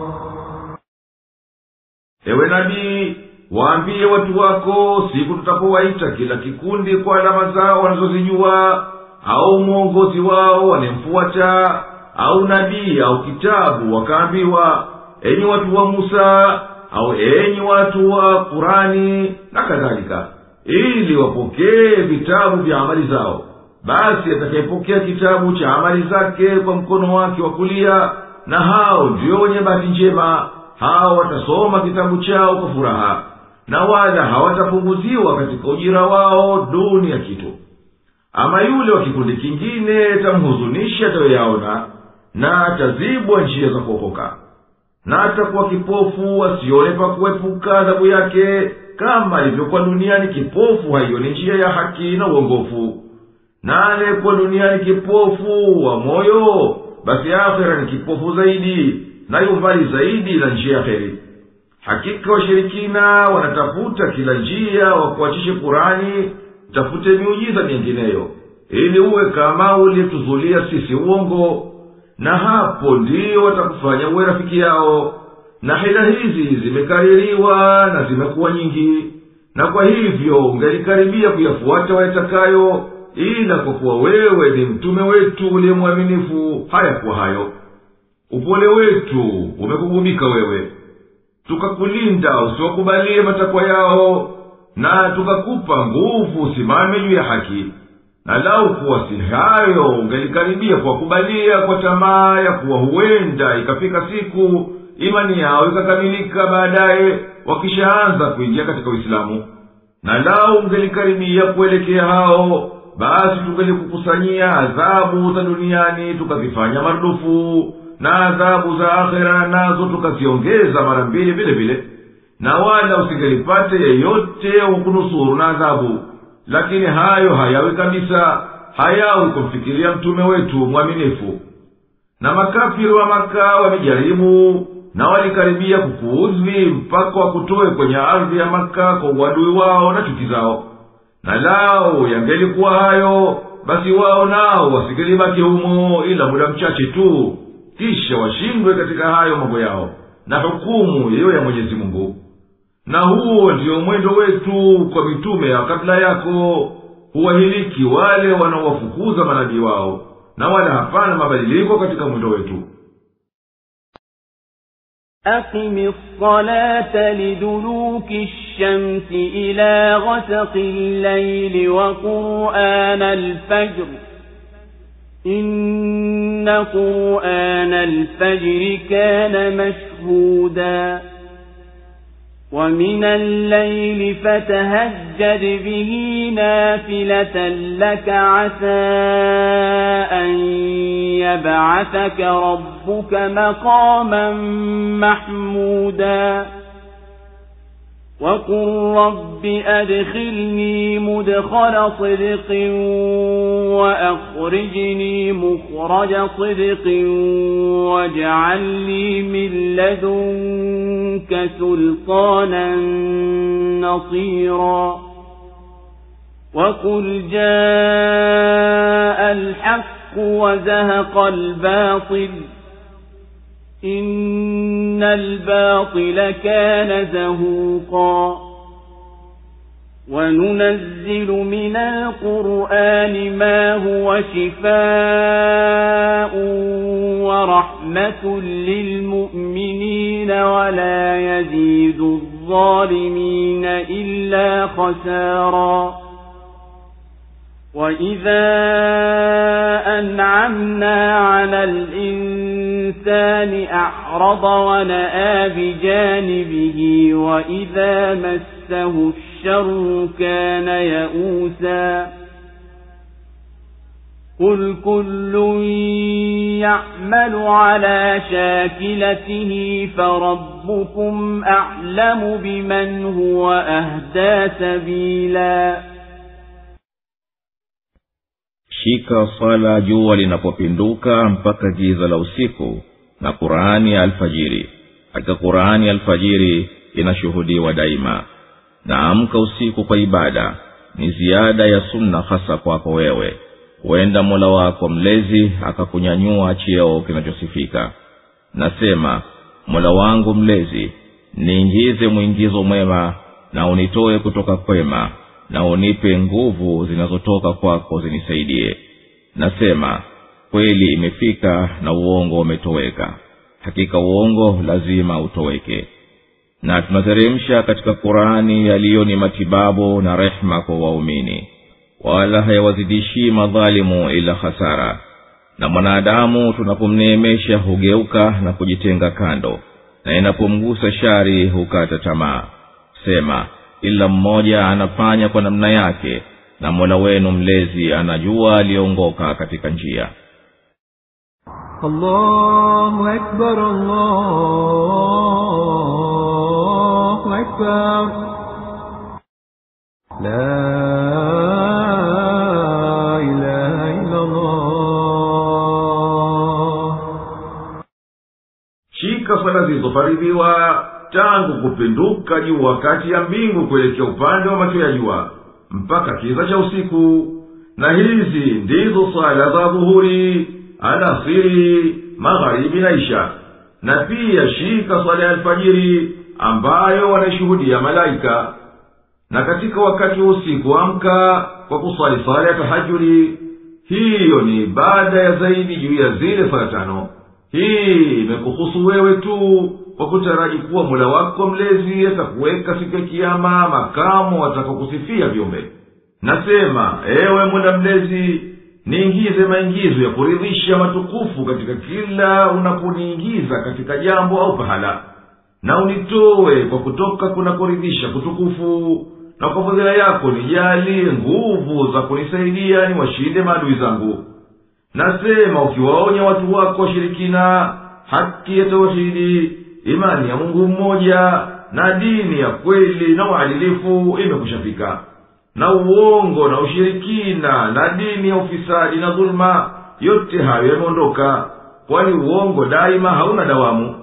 Ewe nabii, waambie watu wako siku tutapowaita kila kikundi kwa alama zao wanazozijua, au mwongozi wao wanemfuata, au nabii au kitabu, wakaambiwa enyi watu wa Musa au enyi watu wa Qurani na kadhalika, ili wapokee vitabu vya amali zao. Basi atakayepokea kitabu cha amali zake kwa mkono wake wa kulia, na hao ndio wenye bahati njema, hao watasoma kitabu chao kwa furaha, na wala hawatapunguziwa katika ujira wao duni ya kitu. Ama yule wa kikundi kingine tamhuzunisha atayoyaona, na atazibwa njia za kuokoka, na atakuwa kipofu asione pa kuepuka adhabu yake, kama ilivyokuwa duniani kipofu haioni njia ya haki na uongofu. na aliyekuwa duniani kipofu wa moyo, basi akhera ni kipofu zaidi na yu mbali zaidi na njia ya heri. Hakika washirikina wanatafuta kila njia wakuachishe Kurani, tafute miujiza mingineyo ili uwe kama ulituzulia sisi uongo, na hapo ndiyo watakufanya uwe rafiki yao. Na hila hizi zimekaririwa na zimekuwa nyingi, na kwa hivyo ungelikaribia kuyafuata wayatakayo, ila kwa kuwa wewe ni mtume wetu uliye mwaminifu hayakuwa hayo. Upole wetu umekugubika wewe, tukakulinda usiwakubalie matakwa yao, na tukakupa nguvu usimame juu ya haki. Na lau kuwa si hayo, ungelikaribia kuwakubalia kwa tamaa ya kuwa huenda ikafika siku imani yao ikakamilika baadaye wakishaanza kuingia katika Uislamu. Na lau ungelikaribia kuelekea hao, basi tungelikukusanyia adhabu za duniani tukazifanya marudufu, na adhabu za akhera nazo tukaziongeza mara mbili vile vile, na wala usingelipate yeyote ukunusuru na adhabu. Lakini hayo hayawi kabisa, hayawi kumfikiria mtume wetu mwaminifu. Na makafiri wa Maka wamejaribu na walikaribia kukuudhi mpaka wakutoe kwenye ardhi ya Maka kwa uadui wao na chuki zao. Na lao yangelikuwa hayo, basi wao nao wasingelibaki humo ila muda mchache tu, kisha washindwe katika hayo mambo yao na hukumu hiyo ya Mwenyezi Mungu. Na huo ndio mwendo wetu kwa mitume ya kabla yako, huwahiliki wale wanaowafukuza manabii wao, na wala hapana mabadiliko katika mwendo wetu. أقم الصلاة لدلوك الشمس إلى غسق الليل وقرآن الفجر إن قرآن الفجر كان مشهودا ومن الليل فتهجد به نافلة لك عسى أن يبعثك ربك مقاما محمودا وقل رب أدخلني مدخل صدق وأخرجني مخرج صدق واجعل لي من لدنك سلطانا نصيرا وقل جاء الحق وزهق الباطل إن الباطل كان زهوقا وننزل من القرآن ما هو شفاء ورحمة للمؤمنين ولا يزيد الظالمين إلا خسارا وإذا أنعمنا على الإنسان أعرض ونأى بجانبه وإذا مسه الشر كان يئوسا قل كل يعمل على شاكلته فربكم أعلم بمن هو أهدى سبيلا. Shika swala jua linapopinduka mpaka giza la usiku, na Qur'ani ya alfajiri. Hakika Qur'ani ya alfajiri inashuhudiwa daima. Na amka usiku kwa ibada, ni ziada ya sunna hasa kwako wewe. Huenda Mola wako mlezi akakunyanyua cheo kinachosifika. Nasema, Mola wangu mlezi, niingize muingizo mwema na unitoe kutoka kwema, na unipe nguvu zinazotoka kwako zinisaidie. Nasema, kweli imefika na uongo umetoweka. Hakika uongo lazima utoweke. Na tunateremsha katika Qur'ani yaliyo ni matibabu na rehma kwa waumini, wala hayawazidishi madhalimu ila hasara. Na mwanadamu tunapomneemesha hugeuka na kujitenga kando, na inapomgusa shari hukata tamaa. Sema, ila mmoja anafanya kwa namna yake, na Mola wenu mlezi anajua aliongoka katika njia. Allahu Akbar, Allahu Akbar, La ilaha shika swala zilizofaridhiwa tangu kupinduka juu wakati ya mbingu kuelekea upande wa macho ya jua mpaka kiza cha usiku, na hizi ndizo swala za dhuhuri, alasiri, magharibi na isha. Na pia shika swala ya alfajiri ambayo wanaishuhudia malaika. Na katika wakati wa usiku amka kwa kuswali swala ya tahajjudi. Hiyo ni ibada ya zaidi juu ya zile swala tano. Hii imekuhusu wewe tu kwa kutaraji kuwa Mola wako mlezi atakuweka siku ya kiyama makamu atakakusifia viumbe. Nasema, ewe Mola mlezi, niingize maingizo ya kuridhisha matukufu katika kila unaponiingiza katika jambo au pahala, na unitoe kwa kutoka kuna kuridhisha kutukufu, na kwa fadhila yako nijalie nguvu za kunisaidia ni washinde maadui zangu. Nasema, ukiwaonya watu wako washirikina haki ya tauhidi, imani ya Mungu mmoja na dini ya kweli na uadilifu imekushafika, na uongo na ushirikina na dini ya ufisadi na dhulma yote hayo yameondoka, kwani uongo daima hauna dawamu.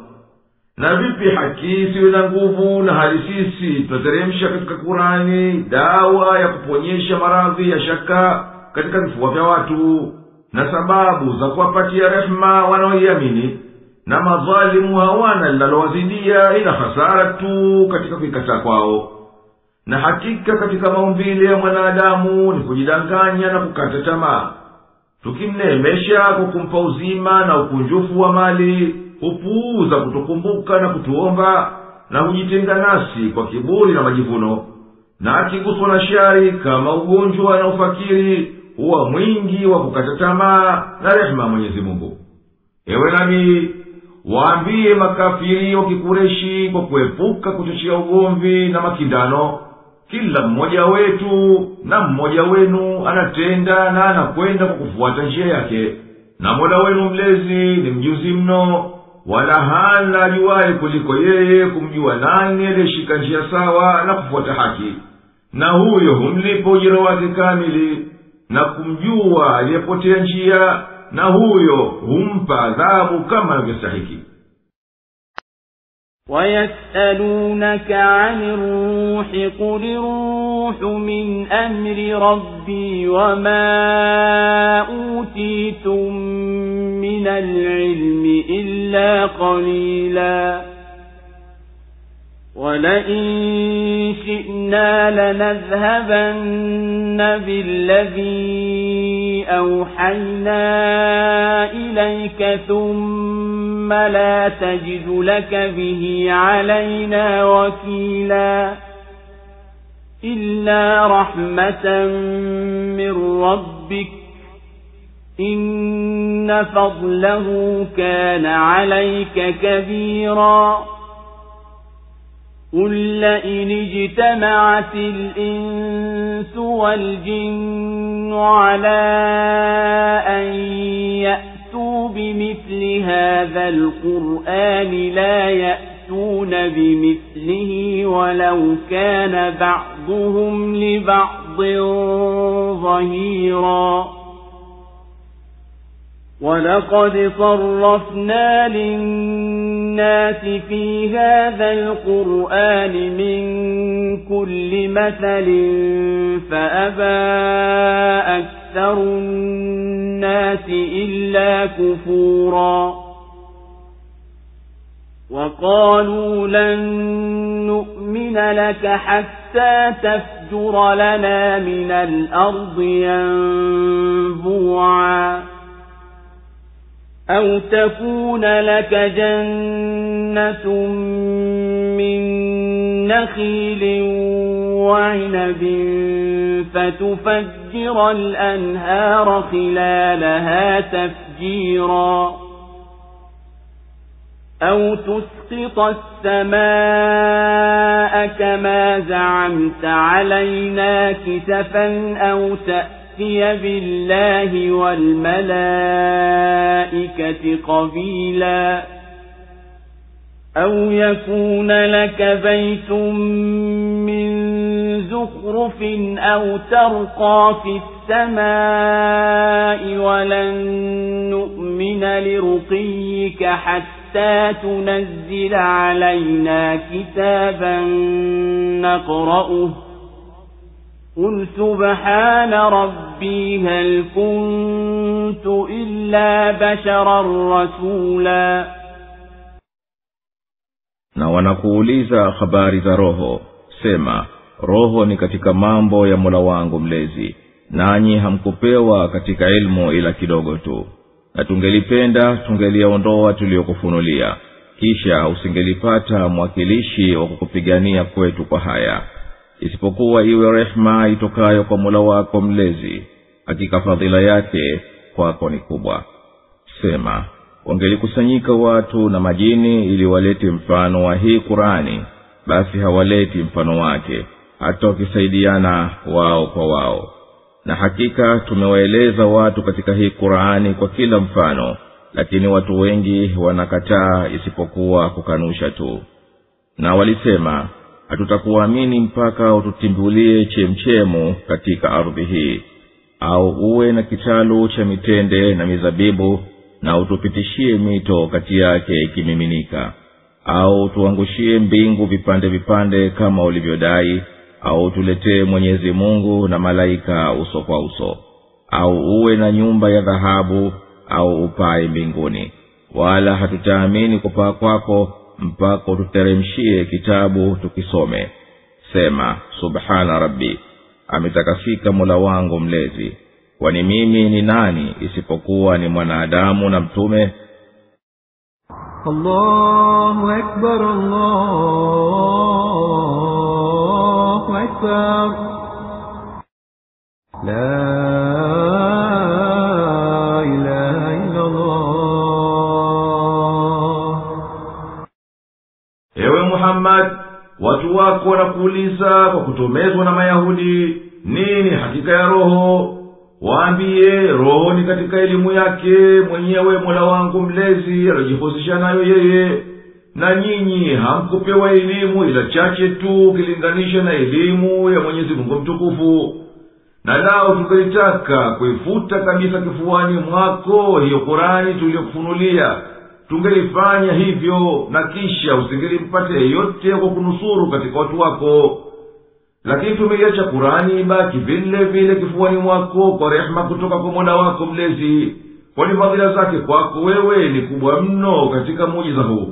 Na vipi haki isiwe na nguvu, na hali sisi tunateremsha katika Kurani dawa ya kuponyesha maradhi ya shaka katika vifua vya watu, na sababu za kuwapatia rehema wanaoiamini, na madhalimu hawana linalowazidia ila hasara tu katika kuikataa kwao. Na hakika katika maumbile ya mwanadamu ni kujidanganya na kukata tamaa. Tukimneemesha kwa kumpa uzima na ukunjufu wa mali, hupuuza kutukumbuka na kutuomba, na hujitenga nasi kwa kiburi na majivuno. Na akiguswa na shari kama ugonjwa na ufakiri, huwa mwingi wa kukata tamaa na rehema Mwenyezi Mungu. Ewe nabii, waambie makafiri wa Kikureshi kwa kuepuka kuchochea ugomvi na makindano, kila mmoja wetu na mmoja wenu anatenda na anakwenda kwa kufuata njia yake, na Mola wenu mlezi ni mjuzi mno, wala hana ajuwaye kuliko yeye kumjua nani aliyeshika njia sawa na kufuata haki, na huyo humlipa ujira wake kamili. Na kumjua aliyepotea njia, na huyo humpa adhabu kama anavyostahiki. وَيَسْأَلُونَكَ عَنِ الرُّوحِ قُلِ الرُّوحُ مِنْ أَمْرِ رَبِّي وَمَا أُوتِيتُم مِّنَ الْعِلْمِ إِلَّا قَلِيلًا وَلَئِن شِئْنَا لَنَذْهَبَنَّ بِالَّذِي أَوْحَيْنَا إِلَيْكَ ثُمَّ لَا تَجِدُ لَكَ بِهِ عَلَيْنَا وَكِيلًا إِلَّا رَحْمَةً مِّن رَّبِّكَ إِنَّ فَضْلَهُ كَانَ عَلَيْكَ كَبِيرًا قُل لَّئِنِ اجْتَمَعَتِ الْإِنسُ وَالْجِنُّ عَلَىٰ أَن يَأْتُوا بِمِثْلِ هَٰذَا الْقُرْآنِ لَا يَأْتُونَ بِمِثْلِهِ وَلَوْ كَانَ بَعْضُهُمْ لِبَعْضٍ ظَهِيرًا وَلَقَدْ صَرَّفْنَا لِلنَّاسِ فِي هَذَا الْقُرْآنِ مِنْ كُلِّ مَثَلٍ فَأَبَى أَكْثَرُ النَّاسِ إِلَّا كُفُورًا وَقَالُوا لَن نُّؤْمِنَ لَكَ حَتَّى تَفْجُرَ لَنَا مِنَ الْأَرْضِ يَنبُوعًا أَوْ تَكُونَ لَكَ جَنَّةٌ مِّن نَّخِيلٍ وَعِنَبٍ فَتُفَجِّرَ الْأَنْهَارَ خِلَالَهَا تَفْجِيرًا أَوْ تُسْقِطَ السَّمَاءَ كَمَا زَعَمْتَ عَلَيْنَا كِسَفًا أَوْ تَأْتِيَ بِاللَّهِ وَالْمَلَائِكَةِ قَبِيلًا أَوْ يَكُونَ لَكَ بَيْتٌ مِّن زُخْرُفٍ أَوْ تَرْقَىٰ فِي السَّمَاءِ وَلَن نُّؤْمِنَ لِرُقِيِّكَ حَتَّىٰ حتى تنزل علينا كتابا نقرأه قل سبحان ربي هل كنت إلا بشرا رسولا. Na wanakuuliza habari za roho, sema roho ni katika mambo ya Mola wangu mlezi, nanyi hamkupewa katika ilmu ila kidogo tu, na tungelipenda tungeliaondoa tuliokufunulia, kisha usingelipata mwakilishi wa kukupigania kwetu kwa haya, isipokuwa iwe rehema itokayo kwa Mola wako mlezi, hakika fadhila yake kwako ni kubwa. Sema wangelikusanyika watu na majini ili walete mfano wa hii Qur'ani, basi hawaleti mfano wake hata wakisaidiana wao kwa wao. Na hakika tumewaeleza watu katika hii Qur'ani kwa kila mfano, lakini watu wengi wanakataa isipokuwa kukanusha tu. Na walisema hatutakuamini mpaka ututimbulie chemchemu katika ardhi hii, au uwe na kitalu cha mitende na mizabibu, na utupitishie mito kati yake ikimiminika, au tuangushie mbingu vipande vipande kama ulivyodai, au tuletee Mwenyezi Mungu na malaika uso kwa uso, au uwe na nyumba ya dhahabu, au upae mbinguni. Wala hatutaamini kupaa kwako mpaka tuteremshie kitabu tukisome. Sema subhana rabbi, ametakasika Mola wangu mlezi, kwani mimi ni nani isipokuwa ni mwanadamu na mtume. Allahu akbar, Allahu akbar, la ilaha illa Allah. Ewe Muhammad, watu wako wanakuuliza kwa kutomezwa na Mayahudi, nini hakika ya roho? Waambie roho ni katika elimu yake mwenyewe Mola wangu mlezi aliyojihusisha nayo yeye, na nyinyi hamkupewa elimu ila chache tu ukilinganisha na elimu ya Mwenyezi Mungu mtukufu. Na lao tungelitaka kuifuta kabisa kifuani mwako hiyo Qur'ani tuliyokufunulia, tungelifanya hivyo, na kisha usingelimpate yeyote kwa kunusuru katika watu wako. Lakini tumeiacha Qur'ani ibaki vile vile kifuani mwako kwa rehema kutoka kwa Mola wako mlezi, kwani fadhila zake kwako wewe ni kubwa mno katika muujiza huu.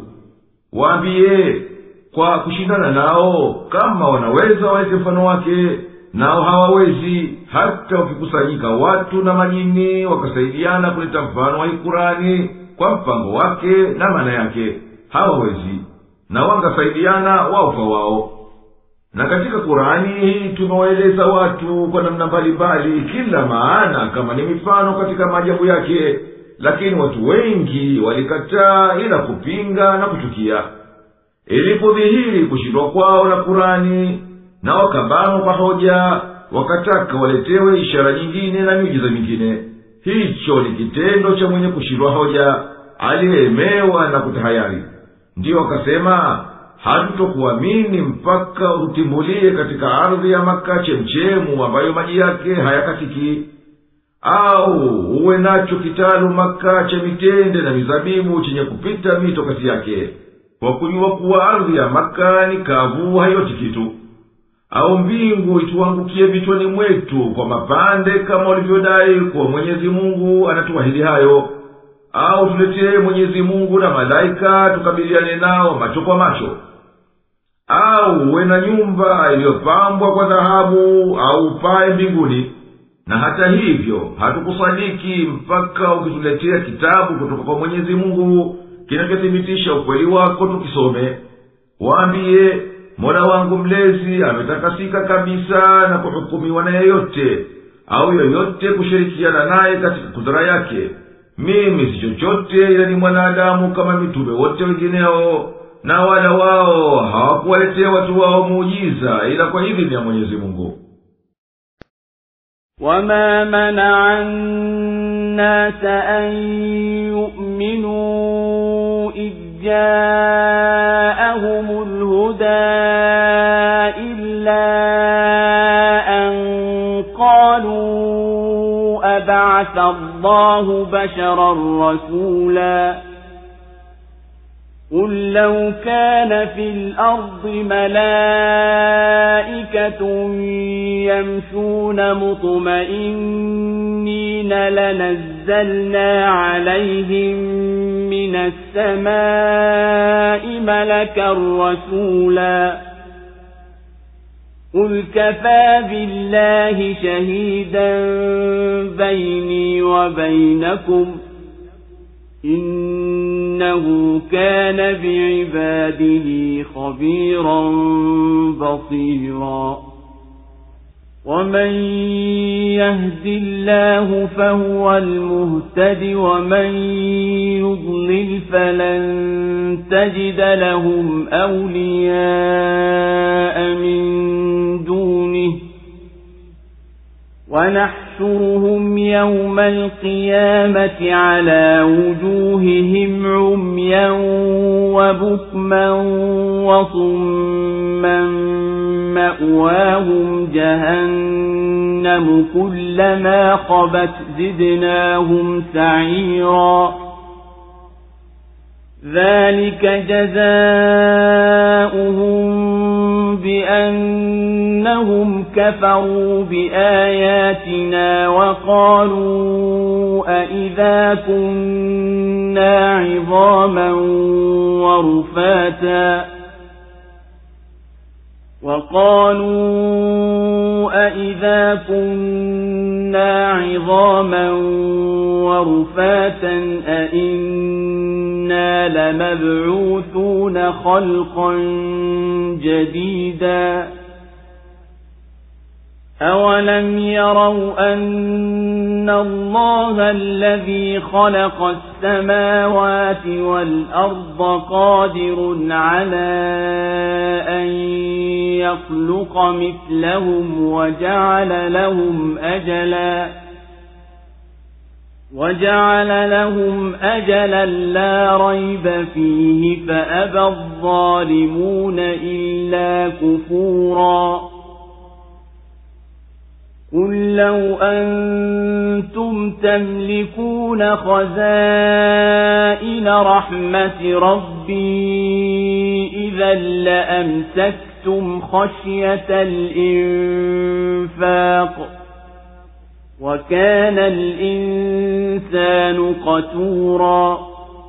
Waambie kwa kushindana nao, kama wanaweza waeke mfano wake, nao hawawezi, hata wakikusanyika watu na majini wakasaidiana kuleta mfano wa hii Qur'ani kwa mpango wake na maana yake, hawawezi, na wangasaidiana wao kwa wao. Na katika Qur'ani hii tumewaeleza watu kwa namna mbalimbali kila maana kama ni mifano katika maajabu yake, lakini watu wengi walikataa ila kupinga na kuchukia. Ilipodhihiri kushindwa kwao na Qur'ani, na wakabanwa kwa hoja, wakataka waletewe ishara nyingine na miujiza mingine. Hicho ni kitendo cha mwenye kushindwa hoja, aliyemewa na kutahayari. Ndiyo wakasema hatutokuamini mpaka utimbulie katika ardhi ya Maka chemchemu ambayo maji yake hayakatiki, au uwe nacho kitalu Maka cha mitende na mizabibu chenye kupita mito kati yake, kwa kujua kuwa ardhi ya Maka ni kavu hayoti kitu, au mbingu ituangukie vichwani mwetu kwa mapande kama ulivyodai kuwa Mwenyezi Mungu anatuahidi hayo, au tuletee Mwenyezi Mungu na malaika tukabiliane nao macho kwa macho, au uwe na nyumba iliyopambwa kwa dhahabu, au upae mbinguni. Na hata hivyo hatukusadiki mpaka ukituletea kitabu kutoka kwa Mwenyezi Mungu kinachothibitisha ukweli wako tukisome. Waambie Mola wangu mlezi ametakasika kabisa na kuhukumiwa na yeyote, au yoyote kushirikiana naye katika kudra yake. Mimi si chochote ila ni mwanadamu kama mitume wote wengineo, na wala wao hawakuwaletea watu wao muujiza ila kwa idhini ya Mwenyezi Mungu. وَمَا مَنَعَ النَّاسَ أَن يُؤْمِنُوا إِذْ جَاءَهُمُ الْهُدَى إِلَّا أَن قَالُوا أَبَعَثَ اللَّهُ بَشَرًا رَّسُولًا قل لو كان في الأرض ملائكة يمشون مطمئنين لنزلنا عليهم من السماء ملكا رسولا قل كفى بالله شهيدا بيني وبينكم إنه كان بعباده خبيرا بصيرا ومن يهد الله فهو المهتد ومن يضلل فلن تجد لهم أولياء من دونه ونحشرهم يوم القيامة على وجوههم عميا وبكما وصما مأواهم جهنم كلما خبت زدناهم سعيرا ذلك جزاؤهم بأنهم كفروا بآياتنا وقالوا أئذا كنا عظاما ورفاتا وقالوا أئذا كنا عظاما ورفاتا أئنا لمبعوثون خلقا جديدا أولم يروا أن الله الذي خلق السماوات والأرض قادر على أن يخلق مثلهم وجعل لهم أجلا وجعل لهم أجلا لا ريب فيه فأبى الظالمون إلا كفورا قل لو أنتم تملكون خزائن رحمة ربي إذا لأمسكتم خشية الإنفاق وكان الإنسان قتورا.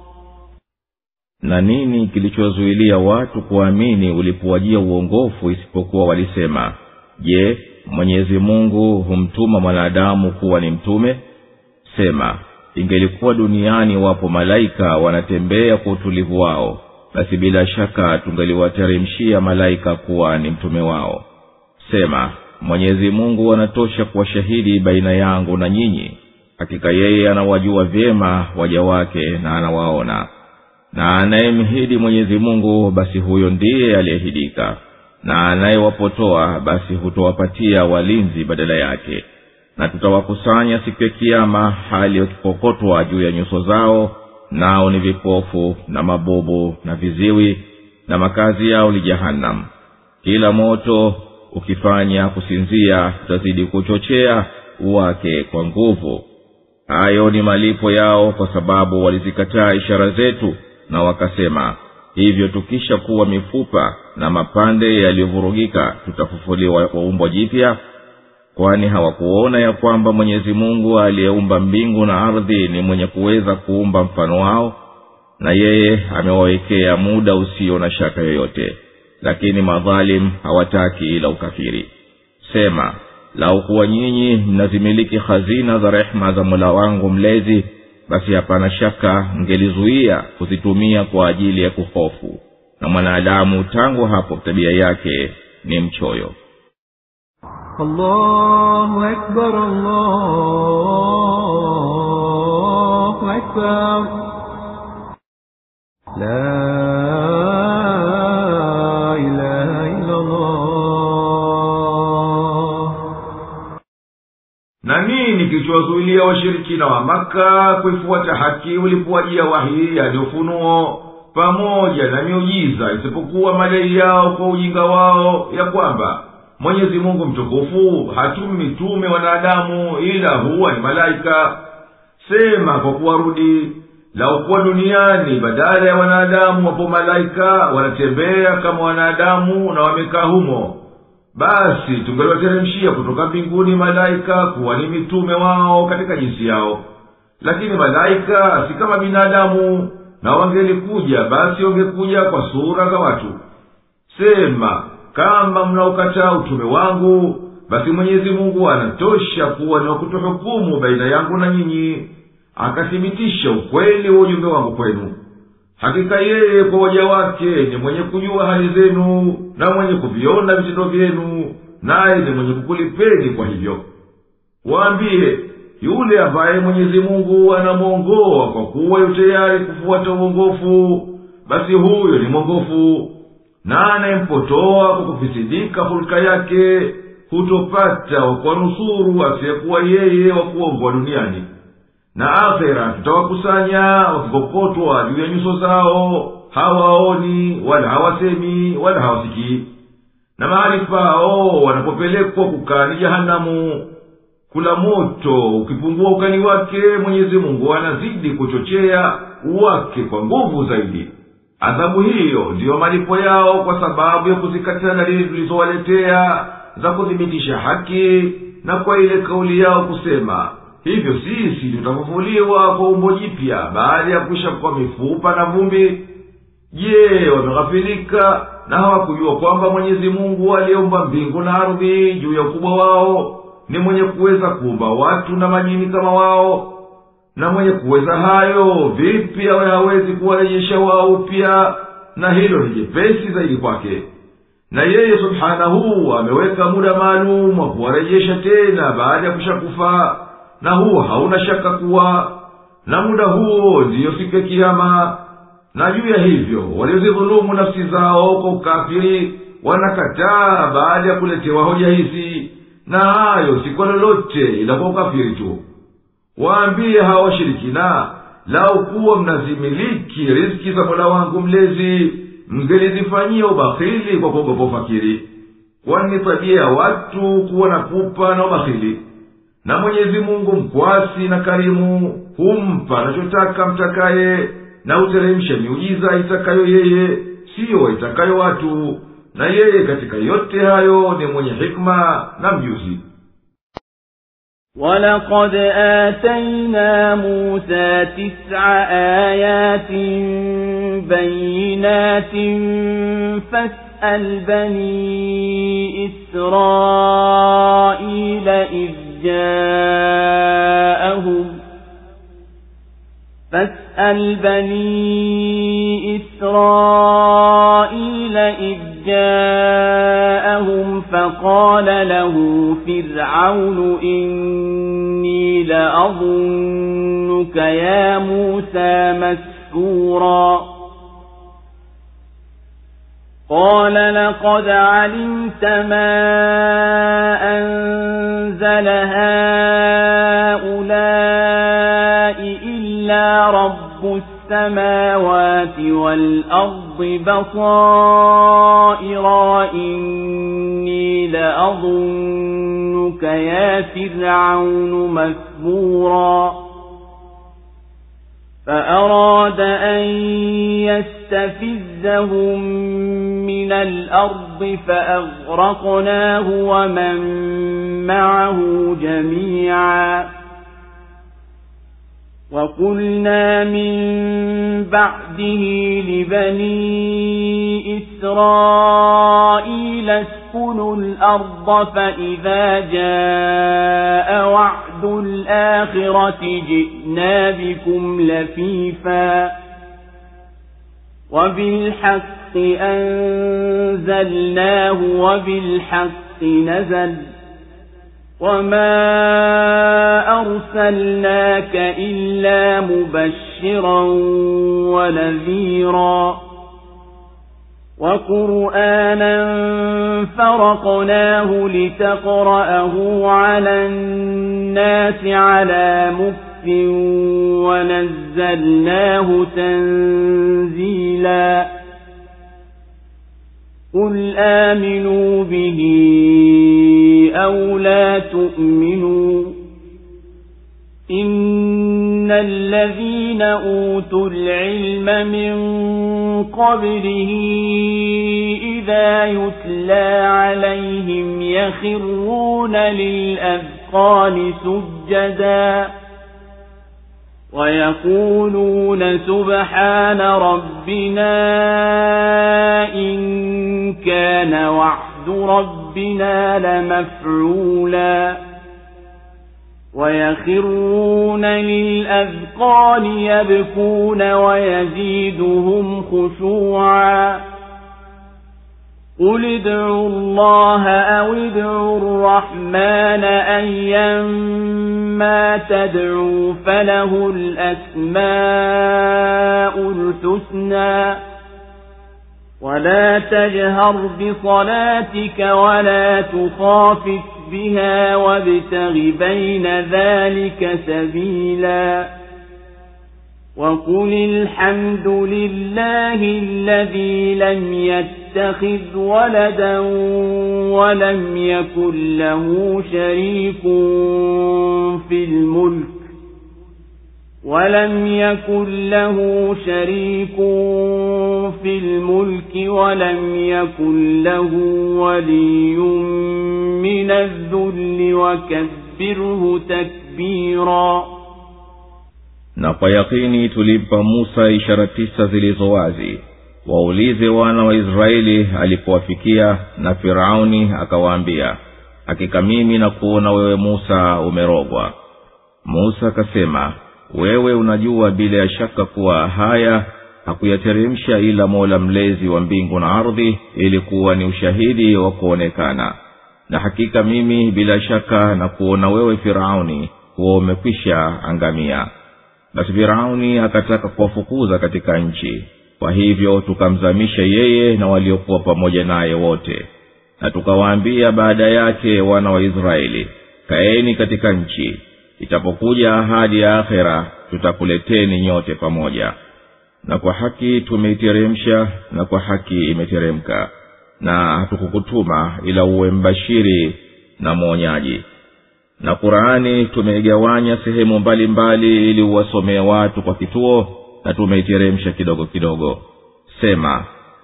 Na nini kilichozuilia watu kuamini ulipowajia uongofu isipokuwa walisema, je, Mwenyezi Mungu humtuma mwanadamu kuwa ni mtume? Sema, ingelikuwa duniani wapo malaika wanatembea kwa utulivu wao, basi bila shaka tungeliwateremshia malaika kuwa ni mtume wao. Sema, Mwenyezi Mungu anatosha kuwa shahidi baina yangu na nyinyi, hakika yeye anawajua vyema waja wake na anawaona. Na anayemhidi Mwenyezi Mungu basi huyo ndiye aliyehidika, na anayewapotoa basi hutowapatia walinzi badala yake. Na tutawakusanya siku ya kiyama hali wakikokotwa juu ya nyuso zao, nao ni vipofu na mabubu na viziwi, na makazi yao ni jahannam. Kila moto ukifanya kusinzia utazidi kuchochea uwake kwa nguvu. Hayo ni malipo yao kwa sababu walizikataa ishara zetu, na wakasema, hivyo tukisha kuwa mifupa na mapande yaliyovurugika tutafufuliwa kwa umbo jipya? Kwani hawakuona ya kwamba Mwenyezi Mungu aliyeumba mbingu na ardhi ni mwenye kuweza kuumba mfano wao? Na yeye amewawekea muda usio na shaka yoyote, lakini madhalim hawataki ila ukafiri. Sema, lau kuwa nyinyi mnazimiliki hazina za rehema za Mola wangu mlezi, basi hapana shaka mngelizuia kuzitumia kwa ajili ya kuhofu, na mwanadamu tangu hapo tabia yake ni mchoyo. Allahu Akbar, Allahu Akbar. La ilaha illa Allah. Na nini kilichowazuilia washirikina wa Makka kuifuata haki ulipowajia wahi ya ufunuo pamoja na miujiza, isipokuwa madai yao kwa ujinga wao ya kwamba Mwenyezi Mungu mtukufu hatumi mitume wanadamu ila huwa ni malaika? Sema kwa kuwarudi, lau kuwa duniani badala ya wanadamu wapo malaika wanatembea kama wanadamu na wamekaa humo, basi tungeliwateremshia kutoka mbinguni malaika kuwa ni mitume wao katika jinsi yao. Lakini malaika si kama binadamu, na wangelikuja basi wangekuja kwa sura za watu. Sema, kama mnaokataa utume wangu, basi Mwenyezi Mungu anatosha kuwa ni wakutuhukumu baina yangu na nyinyi, akathibitisha ukweli wa ujumbe wangu kwenu. Hakika yeye kwa waja wake ni mwenye kujua hali zenu na mwenye kuviona vitendo vyenu, naye ni mwenye kukulipeni kwa hivyo. Waambie, yule ambaye Mwenyezi Mungu anamwongoa kwa kuwa yu tayari kufuata uongofu, basi huyo ni mwongofu. Na anayempotoa kwa kufisidika hulka yake, hutopata wa kuwanusuru asiyekuwa yeye wa kuongwa duniani. Na akhera tutawakusanya wakikokotwa juu ya nyuso zao, hawaoni wala hawasemi wala hawasikii. Na mahali pao wanapopelekwa kukaa ni jahanamu. Kula moto ukipungua ukali wake, Mwenyezi Mungu anazidi kuchochea uwake kwa nguvu zaidi. Adhabu hiyo ndiyo malipo yao kwa sababu ya kuzikataa dalili tulizowaletea za kuthibitisha haki, na kwa ile kauli yao kusema, hivyo sisi tutafufuliwa kwa umbo jipya baada ya kuisha kwa mifupa na vumbi. Je, wameghafilika na hawakujua kwamba Mwenyezi Mungu aliyeumba mbingu na ardhi juu ya ukubwa wao ni mwenye kuweza kuumba watu na majini kama wao? Na mwenye kuweza hayo, vipi awe hawezi kuwarejesha wao upya? Na hilo ni jepesi zaidi kwake. Na yeye subhanahu ameweka muda maalum wa kuwarejesha tena baada ya kushakufa, na huo hauna shaka kuwa na muda huo ndiyo siku ya kiyama. Na juu ya hivyo waliozidhulumu nafsi zao kwa ukafiri wanakataa baada ya kuletewa hoja hizi, na hayo si kwa lolote ila kwa ukafiri tu. Waambie hawa washirikina, lau kuwa mnazimiliki riziki za Mola wangu mlezi, mngelizifanyia ubakhili kwa kuogopa ufakiri. Kwani tabia ya watu kuwa na pupa na ubakhili. Na Mwenyezi Mungu mkwasi na karimu, humpa anachotaka mtakaye, na uteremsha miujiza itakayo yeye, siyo itakayo watu. Na yeye katika yote hayo ni mwenye hikma na mjuzi. وَلَقَدْ آتَيْنَا مُوسَى تِسْعَ آيَاتٍ بَيِّنَاتٍ فَاسْأَلْ بَنِي إِسْرَائِيلَ إِذْ جَاءَهُمْ فَاسْأَلْ بَنِي إِسْرَائِيلَ إِذْ جاءهم فقال له فرعون إني لأظنك يا موسى مسحورا قال لقد علمت ما أنزل هؤلاء إلا رب السماوات والأرض بصائر إني لأظنك يا فرعون مثبورا فأراد أن يستفزهم من الأرض فأغرقناه ومن معه جميعا وَقُلْنَا مِنْ بَعْدِهِ لِبَنِي إِسْرَائِيلَ اسْكُنُوا الْأَرْضَ فَإِذَا جَاءَ وَعْدُ الْآخِرَةِ جِئْنَا بِكُمْ لَفِيفًا وَبِالْحَقِّ أَنزَلْنَاهُ وَبِالْحَقِّ نَزَلَ وَمَا أَرْسَلْنَاكَ إِلَّا مُبَشِّرًا وَنَذِيرًا وَقُرْآنًا فَرَقْنَاهُ لِتَقْرَأَهُ عَلَى النَّاسِ عَلَى مُكْثٍ وَنَزَّلْنَاهُ تَنزِيلًا قُلْ آمِنُوا بِهِ أَوْ لَا تُؤْمِنُوا إِنَّ إن الذين أوتوا العلم من قبله إذا يتلى عليهم يخرون للأذقان سجدا ويقولون سبحان ربنا إن كان وعد ربنا لمفعولا ويخرون للأذقان يبكون ويزيدهم خشوعا قل ادعوا الله أو ادعوا الرحمن أيما تدعوا فله الأسماء الحسنى ولا تجهر بصلاتك ولا تخافت بها وابتغ بين ذلك سبيلا وقل الحمد لله الذي لم يتخذ ولدا ولم يكن له شريك في الملك ولم يكن له شريك في الملك ولم يكن له ولي من الذل وكبره تكبيرا. Na kwa yakini tulimpa Musa ishara tisa zilizo wazi. Waulize wana wa Israeli alipowafikia, na Firauni akawaambia, hakika mimi na kuona wewe Musa umerogwa. Musa akasema, wewe unajua bila ya shaka kuwa haya hakuyateremsha ila Mola mlezi wa mbingu na ardhi, ili kuwa ni ushahidi wa kuonekana. Na hakika mimi bila shaka na kuona wewe Firauni huwa umekwisha angamia. Basi Firauni akataka kuwafukuza katika nchi, kwa hivyo tukamzamisha yeye na waliokuwa pamoja naye wote. Na tukawaambia baada yake wana wa Israeli, kaeni katika nchi, itapokuja ahadi ya akhera tutakuleteni nyote pamoja. Na kwa haki tumeiteremsha na kwa haki imeteremka, na hatukukutuma ila uwe mbashiri na mwonyaji. Na Qur'ani tumeigawanya sehemu mbalimbali ili uwasomee watu kwa kituo, na tumeiteremsha kidogo kidogo. Sema,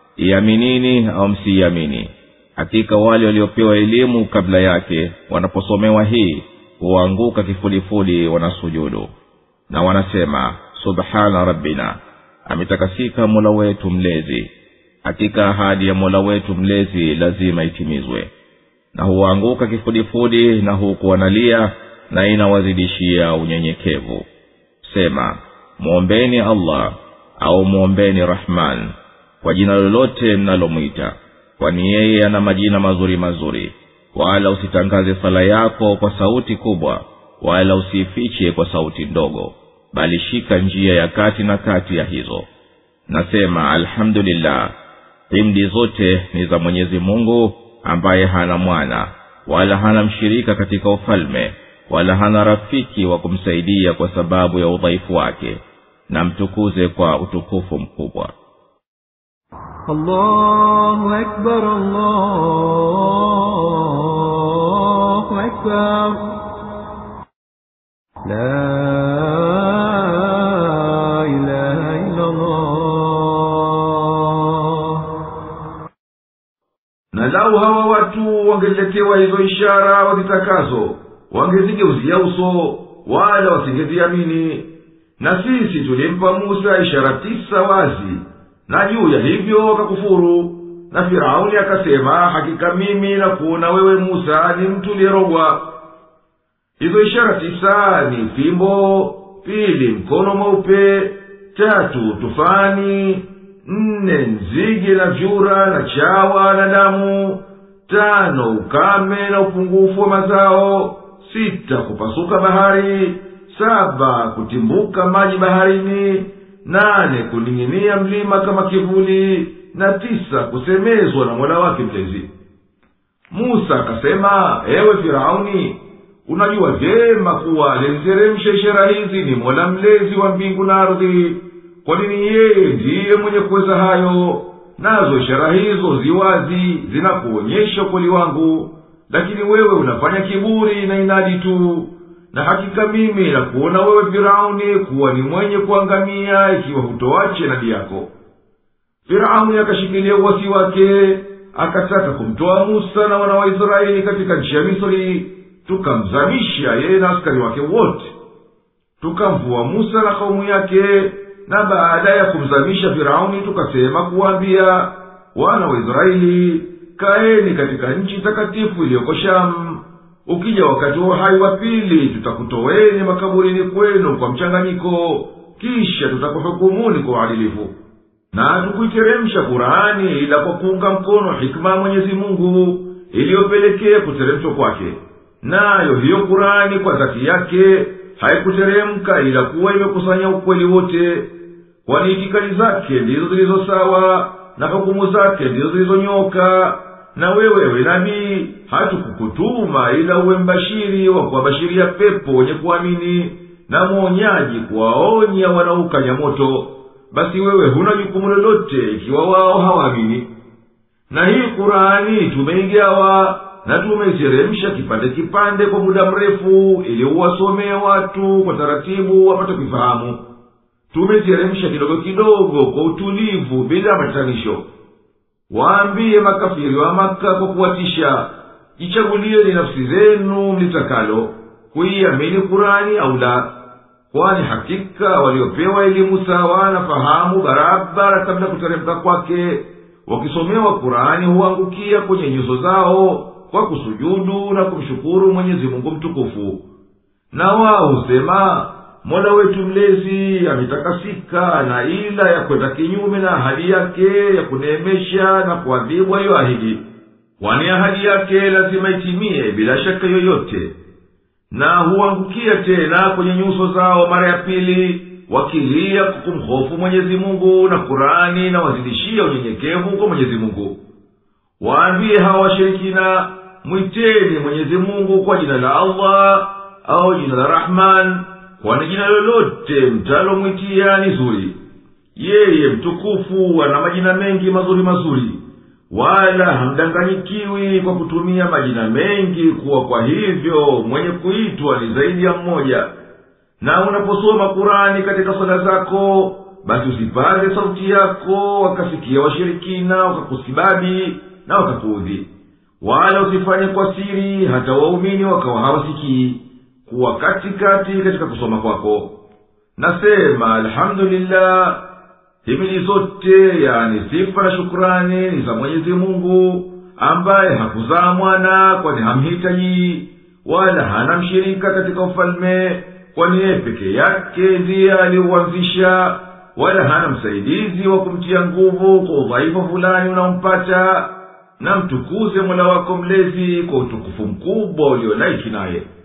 iaminini au msiamini. Hakika wale waliopewa elimu kabla yake wanaposomewa hii huanguka kifudifudi wanasujudu. Na wanasema, subhana rabbina, ametakasika Mola wetu mlezi. Hakika ahadi ya Mola wetu mlezi lazima itimizwe. Na huanguka kifudifudi na huku wanalia, na inawazidishia unyenyekevu. Sema, muombeni Allah au muombeni Rahman, kwa jina lolote mnalomwita, kwani yeye ana majina mazuri mazuri. Wala usitangaze sala yako kwa sauti kubwa, wala usifiche kwa sauti ndogo, bali shika njia ya kati na kati ya hizo. Nasema alhamdulillah, himdi zote ni za Mwenyezi Mungu, ambaye hana mwana wala hana mshirika katika ufalme, wala hana rafiki wa kumsaidia kwa sababu ya udhaifu wake, na mtukuze kwa utukufu mkubwa. Allahu akbar, Allahu akbar, la ilaha illa Allah. Na lau hawa watu wangeletewa hizo ishara wazitakazo, wangezigeuzia uso, wala wasingeziamini. Na sisi tulimpa Musa ishara tisa wazi, na juu ya hivyo wakakufuru. Na Firauni akasema, hakika mimi na kuona wewe Musa ni mtu lierogwa. Hizo ishara tisa ni fimbo, pili mkono mweupe, tatu tufani, nne nzige na vyura na chawa na damu, tano ukame na upungufu wa mazao, sita kupasuka bahari, saba kutimbuka maji baharini, nane kuning'inia mlima kama kivuli, na tisa kusemezwa na Mola wake mlezi. Musa akasema, ewe Firauni, unajua vyema kuwa aliyeziteremsha ishara hizi ni Mola mlezi wa mbingu na ardhi, kwa nini yeye ndiye mwenye kuweza hayo. Nazo ishara hizo ziwazi zinakuonyesha ukweli wangu, lakini wewe unafanya kiburi na inadi tu. na hakika mimi na kuona wewe Firauni kuwa ni mwenye kuangamia ikiwa hutoache nabii yako. Firauni akashikilia uasi wake, akataka kumtoa Musa na wana wa Israeli katika nchi ya Misri, tukamzamisha yeye na askari wake wote. Tukamvua Musa na kaumu yake, na baada ya kumzamisha Firauni tukasema kuwaambia wana wa Israeli, kaeni katika nchi takatifu iliyoko Shamu. Ukija wakati wa uhai wa pili, tutakutoweni makaburini kwenu kwa mchanganyiko, kisha tutakuhukumuni kwa uadilifu. Na tukuiteremsha Kurani ila kwa kuunga mkono hikma Mwenyezi Mungu iliyopelekea kuteremshwa kwake. Nayo hiyo Kurani kwa dhati yake haikuteremka ila kuwa imekusanya ukweli wote, kwani itikadi zake ndizo zilizo sawa na hukumu zake ndizo zilizonyoka. Na wewe we nabii, hatukukutuma ila uwe mbashiri wa kuwabashiria pepo wenye kuamini na mwonyaji kuwaonya wanaukanya moto. Basi wewe huna jukumu lolote ikiwa wao hawaamini. Na hii Kurani tumeigawa na tumeiteremsha kipande kipande kwa muda mrefu ili uwasomee watu kwa taratibu wapate kufahamu. Tumeiteremsha kidogo kidogo kwa utulivu bila matatanisho. Waambie makafiri wa Maka kwa kuwatisha, jichagulieni nafsi zenu mlitakalo kuiamini Kurani au la, kwani hakika waliopewa elimu sawa na fahamu barabara kabla kuteremka kwake, wakisomewa Kurani huangukia kwenye nyuso zao kwa kusujudu na kumshukuru Mwenyezi Mungu mtukufu. Na wao husema, Mola wetu mlezi ametakasika na ila ya kwenda kinyume na ahadi yake ya kuneemesha na kuadhibu aliyoahidi, kwani ahadi yake lazima itimie bila shaka yoyote. Na huangukia tena kwenye nyuso zao mara ya pili, wakilia kukumhofu Mwenyezi Mungu na Kurani, na wazidishia unyenyekevu kwa Mwenyezi Mungu. Waambie hawa washirikina, mwiteni Mwenyezi Mungu kwa jina la Allah au jina la Rahman, kwani jina lolote mtalomwitia ni zuri. Yeye mtukufu ana majina mengi mazuri mazuri, wala hamdanganyikiwi kwa kutumia majina mengi kuwa kwa hivyo mwenye kuitwa ni zaidi ya mmoja. Na unaposoma Kurani katika sala zako, basi usipaze sauti yako wakasikia washirikina wakakusibabi na wakakuudhi, wala usifanye kwa siri hata waumini wakawa hawasikii. Kuwa katikati katika kusoma kwako. Nasema alhamdulillah, himili zote yani sifa na shukrani ni za Mwenyezi Mungu, ambaye hakuzaa mwana kwani hamhitaji, wala hana mshirika katika ufalme kwani yeye peke yake ndiye aliuanzisha, wala hana msaidizi wa kumtia nguvu kwa udhaifu fulani unaompata. Na mtukuze Mola wako mlezi kwa utukufu mkubwa uliolaiki naye.